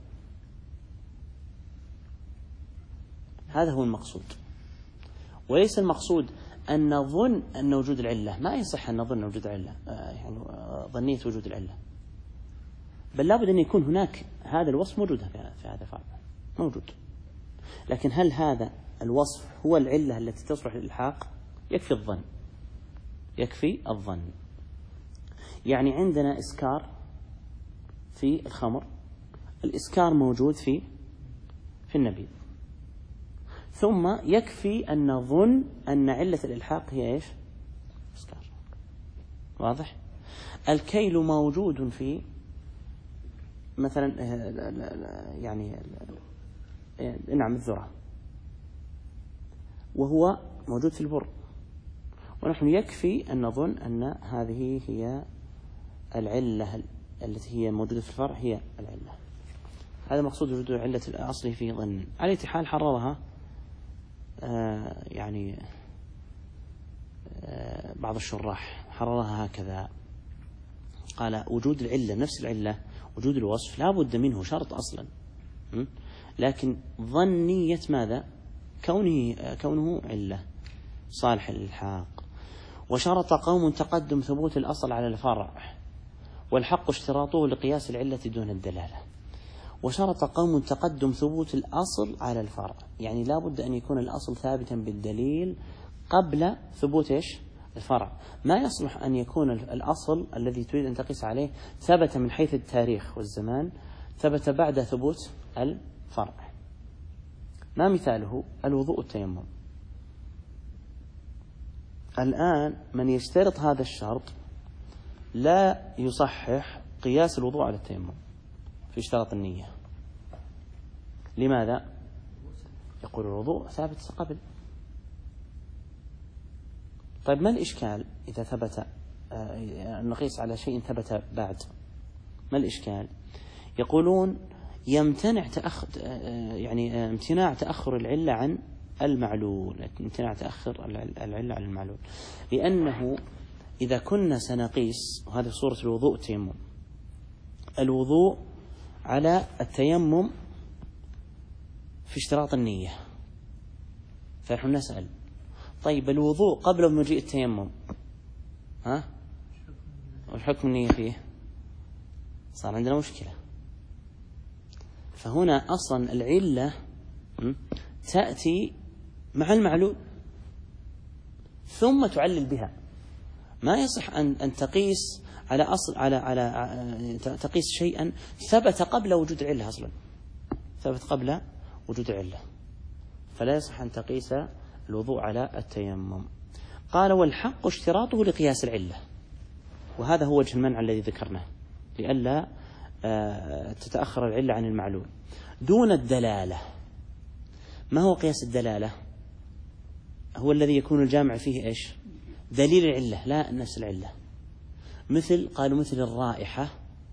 هذا هو المقصود، وليس المقصود أن نظن أن وجود العلة، ما يصح أن نظن وجود العلة يعني ظنية وجود العلة، بل لابد أن يكون هناك هذا الوصف موجود في هذا الفرع موجود، لكن هل هذا الوصف هو العلة التي تصلح للإلحاق؟ يكفي الظن، يكفي الظن. يعني عندنا إسكار في الخمر، الإسكار موجود في في النبيذ، ثم يكفي أن نظن أن علة الإلحاق هي إيش؟ إسكار. واضح؟ الكيل موجود في مثلا يعني نعم الذرة، وهو موجود في البر، ونحن يكفي أن نظن أن هذه هي العلة التي هي موجودة في الفرع هي العلة. هذا مقصود وجود علة الأصل في ظن. على أي حال حررها آه يعني آه بعض الشراح حررها هكذا، قال وجود العلة نفس العلة وجود الوصف لا بد منه شرط أصلا، لكن ظنية ماذا؟ كونه كونه علة صالح للإلحاق. وشرط قوم تقدم ثبوت الأصل على الفرع، والحق اشتراطه لقياس العلة دون الدلالة. وشرط قوم تقدم ثبوت الأصل على الفرع، يعني لا بد أن يكون الأصل ثابتا بالدليل قبل ثبوت إيش؟ الفرع. ما يصلح أن يكون الأصل الذي تريد أن تقيس عليه ثبت من حيث التاريخ والزمان، ثبت بعد ثبوت الفرع. ما مثاله؟ الوضوء التيمم. الآن من يشترط هذا الشرط لا يصحح قياس الوضوء على التيمم في اشتراط النية. لماذا؟ يقول الوضوء ثابت قبل. طيب ما الإشكال إذا ثبت آه نقيس على شيء ثبت بعد؟ ما الإشكال؟ يقولون يمتنع تأخر آه يعني آه امتناع تأخر العلة عن المعلول، امتناع تأخر العلة عن المعلول، لأنه إذا كنا سنقيس، وهذه صورة الوضوء التيمم، الوضوء على التيمم في اشتراط النية، فنحن نسأل طيب الوضوء قبل مجيء التيمم ها وش حكم النية فيه؟ صار عندنا مشكلة. فهنا أصلا العلة تأتي مع المعلول ثم تعلل بها. ما يصح أن أن تقيس على أصل على على تقيس شيئا ثبت قبل وجود العلة، أصلا ثبت قبل وجود العلة، فلا يصح أن تقيس الوضوء على التيمم. قال والحق اشتراطه لقياس العلة، وهذا هو وجه المنع الذي ذكرناه لئلا تتأخر العلة عن المعلول دون الدلالة. ما هو قياس الدلالة؟ هو الذي يكون الجامع فيه إيش؟ دليل العلة لا نفس العلة. مثل قالوا مثل الرائحة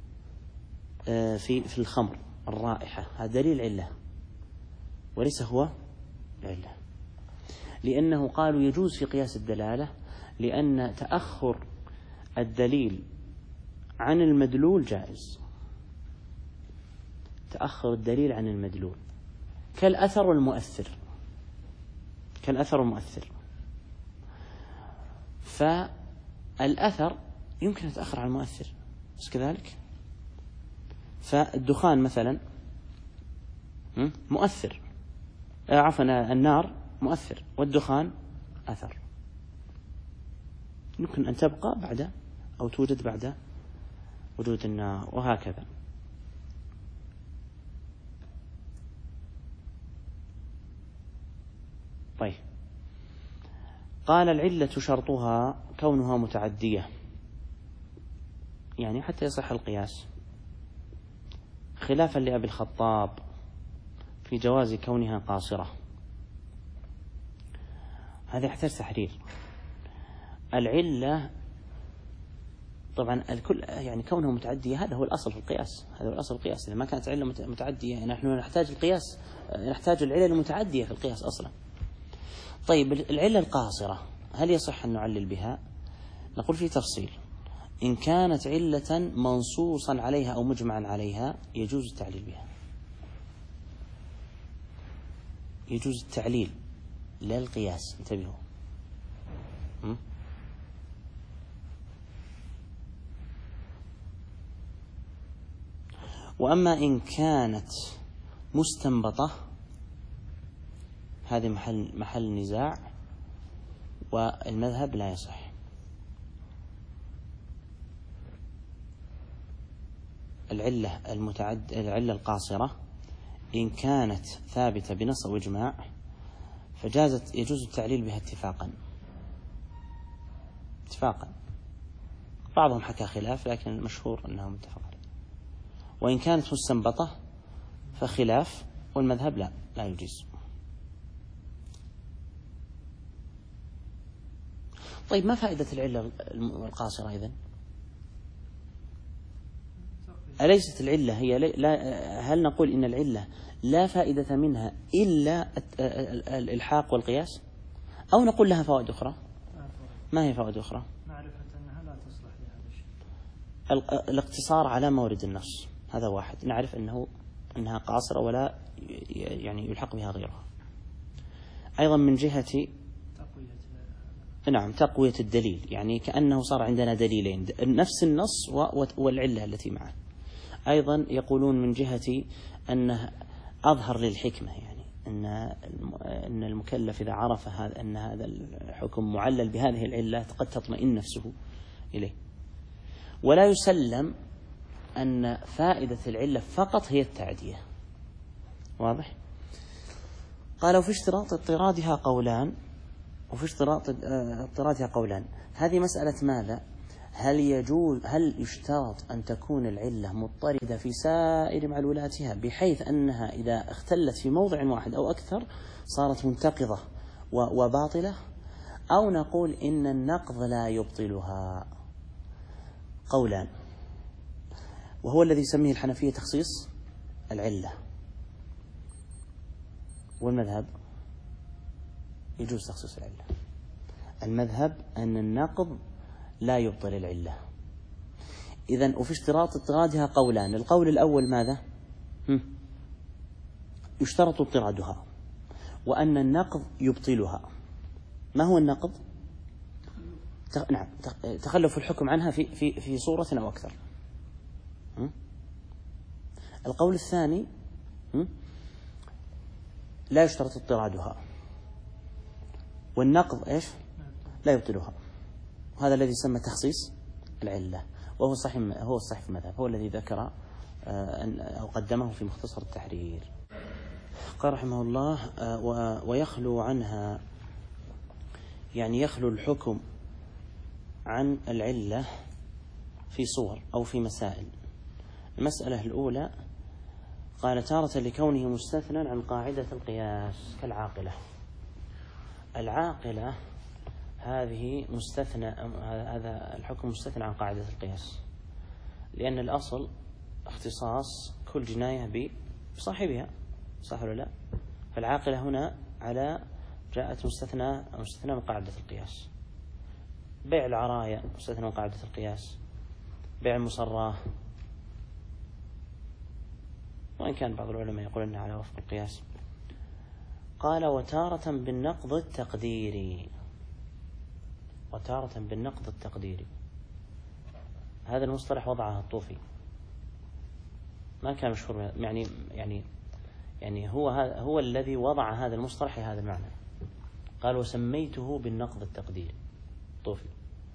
في في الخمر، الرائحة هذا دليل العلة وليس هو العلة، لأنه قالوا يجوز في قياس الدلالة لأن تأخر الدليل عن المدلول جائز، تأخر الدليل عن المدلول كالأثر والمؤثر، كالأثر والمؤثر. فالأثر يمكن يتأخر عن المؤثر، بس كذلك فالدخان مثلا مؤثر، عفوا النار مؤثر والدخان أثر، يمكن أن تبقى بعد أو توجد بعد وجود النار، وهكذا. طيب قال العلة شرطها كونها متعدية، يعني حتى يصح القياس، خلافا لأبي الخطاب في جواز كونها قاصرة. هذا يحتاج تحرير. العلة طبعا الكل يعني كونها متعدية هذا هو الأصل في القياس، هذا هو الأصل في القياس. إذا ما كانت علة متعدية نحن نحتاج القياس، نحتاج العلة المتعدية في القياس أصلا. طيب العلة القاصرة هل يصح أن نعلل بها؟ نقول في تفصيل. إن كانت علة منصوصا عليها أو مجمعا عليها يجوز التعليل بها، يجوز التعليل لا القياس، انتبهوا. وأما إن كانت مستنبطة هذه محل محل نزاع، والمذهب لا يصح. العلة المتعد العلة القاصرة إن كانت ثابتة بنص أو إجماع فجازت يجوز التعليل بها اتفاقا اتفاقا بعضهم حكى خلاف لكن المشهور أنها متفق عليه. وإن كانت مستنبطة فخلاف، والمذهب لا لا يجيز. طيب ما فائدة العلة القاصرة إذن؟ أليست العلة هي لا؟ هل نقول إن العلة لا فائدة منها إلا الإلحاق والقياس، أو نقول لها فوائد أخرى؟ ما هي فوائد أخرى؟ معرفة أنها لا تصلح لهذا الشيء. الاقتصار على مورد النص هذا واحد، نعرف أنه أنها قاصرة ولا يعني يلحق بها غيرها. أيضا من جهة تقوية نعم تقوية الدليل، يعني كأنه صار عندنا دليلين، نفس النص والعلة التي معه. أيضا يقولون من جهة أنه أظهر للحكمة، يعني أن أن المكلف إذا عرف هذا أن هذا الحكم معلل بهذه العلة قد تطمئن نفسه إليه. ولا يسلم أن فائدة العلة فقط هي التعدية. واضح؟ قالوا في اشتراط اضطرادها قولان، وفي اشتراط اضطرادها قولان. هذه مسألة ماذا؟ هل يجوز هل يشترط أن تكون العلة مضطردة في سائر معلولاتها بحيث أنها إذا اختلت في موضع واحد أو أكثر صارت منتقضة وباطلة، أو نقول إن النقض لا يبطلها؟ قولان، وهو الذي يسميه الحنفية تخصيص العلة، والمذهب يجوز تخصيص العلة. المذهب أن النقض لا يبطل العلة. إذن وفي اشتراط اضطرادها قولان. القول الأول ماذا؟ هم؟ يشترط اضطرادها، وأن النقض يبطلها. ما هو النقض؟ تخ... نعم تخلف الحكم عنها في في في صورة أو أكثر. هم؟ القول الثاني هم؟ لا يشترط اضطرادها، والنقض إيش؟ لا يبطلها. هذا الذي يسمى تخصيص العلة، وهو صحيح هو الصحيح في المذهب، هو الذي ذكر أو قدمه في مختصر التحرير. قال رحمه الله ويخلو عنها، يعني يخلو الحكم عن العلة في صور أو في مسائل. المسألة الأولى قال تارة لكونه مستثنى عن قاعدة القياس كالعاقلة. العاقلة هذه مستثنى، هذا الحكم مستثنى عن قاعدة القياس، لأن الأصل اختصاص كل جناية بصاحبها، صح ولا لا؟ فالعاقلة هنا على جاءت مستثنى مستثنى من قاعدة القياس. بيع العرايا مستثنى من قاعدة القياس، بيع المصراه، وإن كان بعض العلماء يقول أنها على وفق القياس. قال وتارة بالنقض التقديري، وتارة بالنقض التقديري. هذا المصطلح وضعه الطوفي، ما كان مشهور يعني يعني يعني هو هو الذي وضع هذا المصطلح لهذا المعنى. قال وسميته بالنقض التقديري طوفي،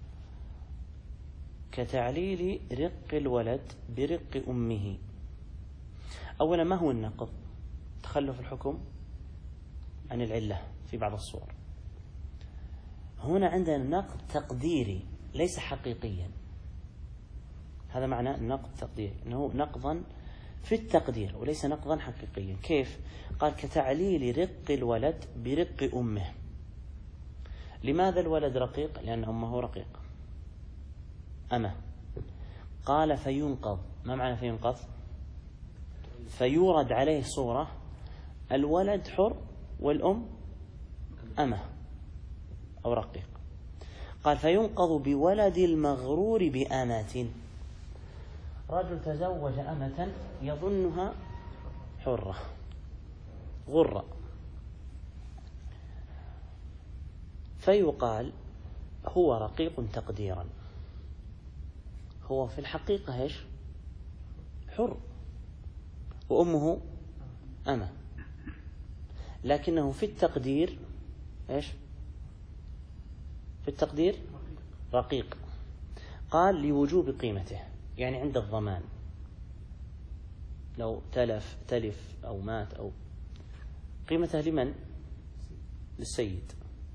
كتعليل رق الولد برق أمه. أولا ما هو النقض؟ تخلف الحكم عن العلة في بعض الصور. هنا عندنا نقض تقديري ليس حقيقيا. هذا معنى النقض التقديري، أنه نقضا في التقدير وليس نقضا حقيقيا. كيف؟ قال كتعليل رق الولد برق أمه. لماذا الولد رقيق؟ لأن أمه رقيق أمه. قال فينقض. ما معنى فينقض؟ فيورد عليه صورة الولد حر والأم أمه أو رقيق. قال فينقض بولد المغرور بأمة. رجل تزوج أمة يظنها حرة غرة، فيقال هو رقيق تقديرا، هو في الحقيقة إيش؟ حر وأمه أمة، لكنه في التقدير إيش؟ في التقدير رقيق. قال لوجوب قيمته، يعني عند الضمان لو تلف تلف أو مات أو قيمته لمن؟ للسيد.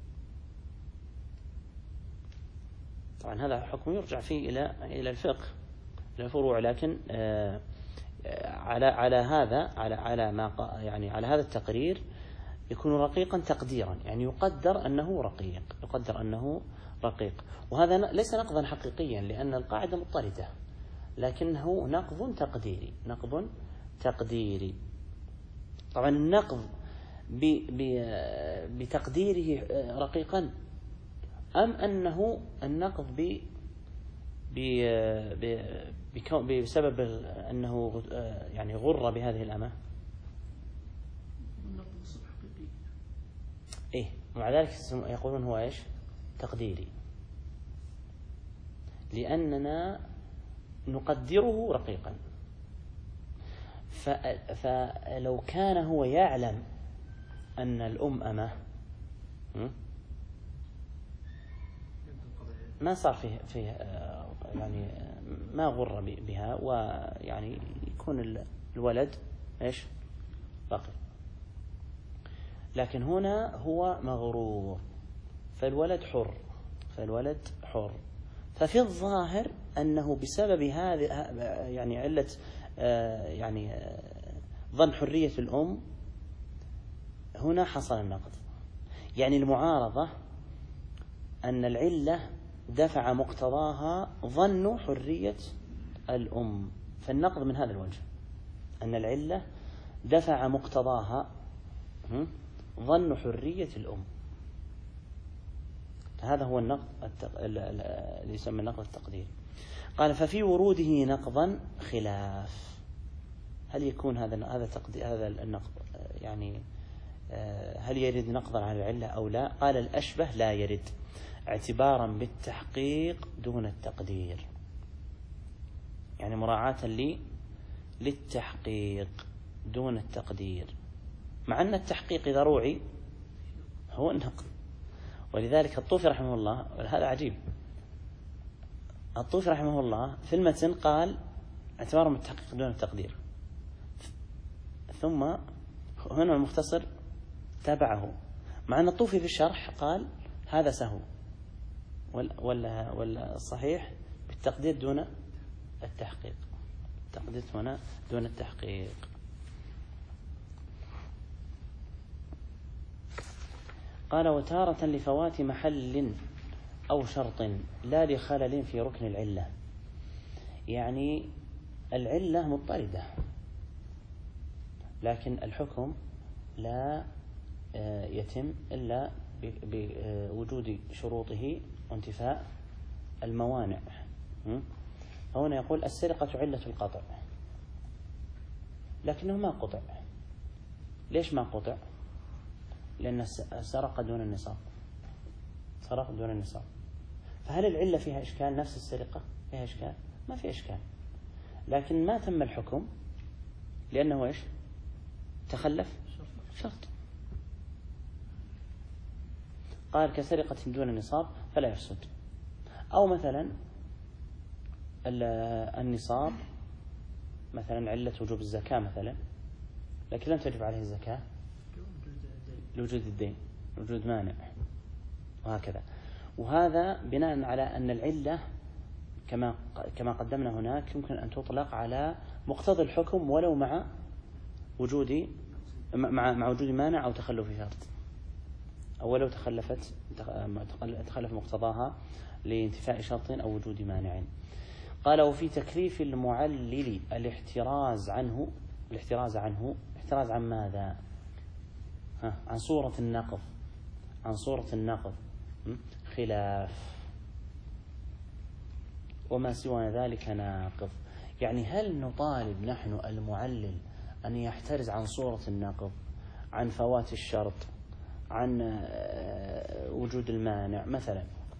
طبعا هذا حكم يرجع فيه إلى إلى الفقه إلى الفروع، لكن آه على على هذا على على ما يعني على هذا التقرير يكون رقيقا تقديرا، يعني يقدر أنه رقيق يقدر أنه رقيق. وهذا ليس نقضا حقيقيا لأن القاعدة مضطردة، لكنه نقض تقديري نقض تقديري. طبعا النقض بتقديره رقيقا أم أنه النقض ب بسبب أنه يعني غر بهذه الأمة؟ إيه، ومع ذلك يقولون هو إيش؟ تقديري، لأننا نقدره رقيقا. فلو كان هو يعلم أن الأم أمه ما صار فيه فيه يعني ما غر بها، ويعني يكون الولد إيش؟ رقيق. لكن هنا هو مغرور فالولد حر فالولد حر ففي الظاهر أنه بسبب هذه يعني علة يعني ظن حرية الأم هنا حصل النقض. يعني المعارضة أن العلة دفع مقتضاها ظن حرية الأم، فالنقض من هذا الوجه أن العلة دفع مقتضاها ظن حرية الأم. هذا هو النقض اللي يسمى النقض التقديري. قال ففي وروده نقضا خلاف، هل يكون هذا هذا تقدير هذا النقض يعني هل يرد نقضا على العلة أو لا؟ قال الأشبه لا يرد، اعتبارا بالتحقيق دون التقدير، يعني مراعاة لي للتحقيق دون التقدير، مع أن التحقيق إذا روعي هو النقض. ولذلك الطوفي رحمه الله، هذا عجيب، الطوفي رحمه الله في المتن قال اعتبارا بالتحقيق دون التقدير، ثم هنا المختصر تابعه، مع أن الطوفي في الشرح قال هذا سهو، ولا ولا الصحيح بالتقدير دون التحقيق، التقدير هنا دون التحقيق. قال وتارة لفوات محل أو شرط لا لخلل في ركن العلة، يعني العلة مضطردة لكن الحكم لا يتم إلا بوجود شروطه وانتفاء الموانع. هنا يقول السرقة علة القطع، لكنه ما قطع. ليش ما قطع؟ لأن سرق دون النصاب، سرق دون النصاب. فهل العلة فيها إشكال؟ نفس السرقة فيها إشكال؟ ما في إشكال، لكن ما تم الحكم لأنه إيش؟ تخلف شرط. قال كسرقة دون النصاب فلا يفسد. أو مثلا النصاب مثلا علة وجوب الزكاة مثلا، لكن لم تجب عليه الزكاة لوجود الدين، لوجود مانع، وهكذا. وهذا بناء على أن العلة كما كما قدمنا هناك يمكن أن تطلق على مقتضى الحكم ولو مع وجود مع مع وجود مانع أو تخلف شرط، أو ولو تخلفت تخلف مقتضاها لانتفاء شرط أو وجود مانع. قال وفي تكليف المعلل الاحتراز عنه، الاحتراز عنه احتراز عن ماذا؟ ها عن صورة النقض، عن صورة النقض خلاف، وما سوى ذلك ناقض. يعني هل نطالب نحن المعلل أن يحترز عن صورة النقض، عن فوات الشرط، عن وجود المانع؟ مثلا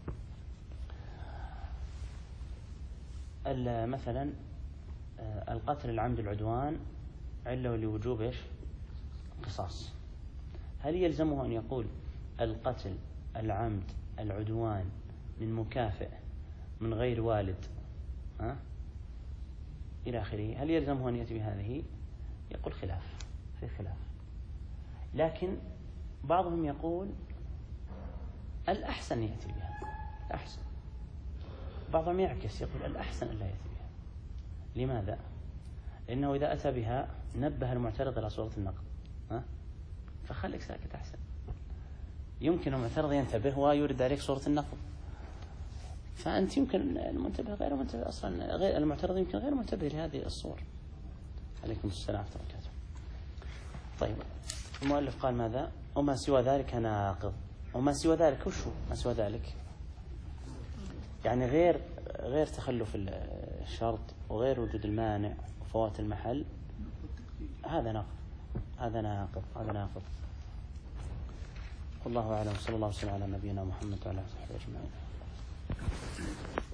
مثلا القتل العمد العدوان علة لوجوب ايش؟ قصاص. هل يلزمه أن يقول القتل العمد العدوان من مكافئ من غير والد ها إلى آخره؟ هل يلزمه أن يأتي بهذه؟ يقول خلاف، في خلاف. لكن بعضهم يقول الأحسن يأتي بها، الأحسن. بعضهم يعكس يقول الأحسن ألا يأتي بها. لماذا؟ لأنه إذا أتى بها نبه المعترض إلى صورة النقض، ها؟ فخليك ساكت أحسن. يمكن المعترض ينتبه ويريد عليك صورة النقض، فأنت يمكن المنتبه غير منتبه أصلا، غير المعترض يمكن غير منتبه لهذه الصور. عليكم السلام ورحمة الله وبركاته. طيب المؤلف قال ماذا؟ وما سوى ذلك ناقض. وما سوى ذلك وشو ما سوى ذلك؟ يعني غير غير تخلف الشرط وغير وجود المانع وفوات المحل، هذا ناقض، هذا ناقض، هذا ناقض. والله أعلم، صلى الله وسلم على نبينا محمد وعلى آله وصحبه أجمعين.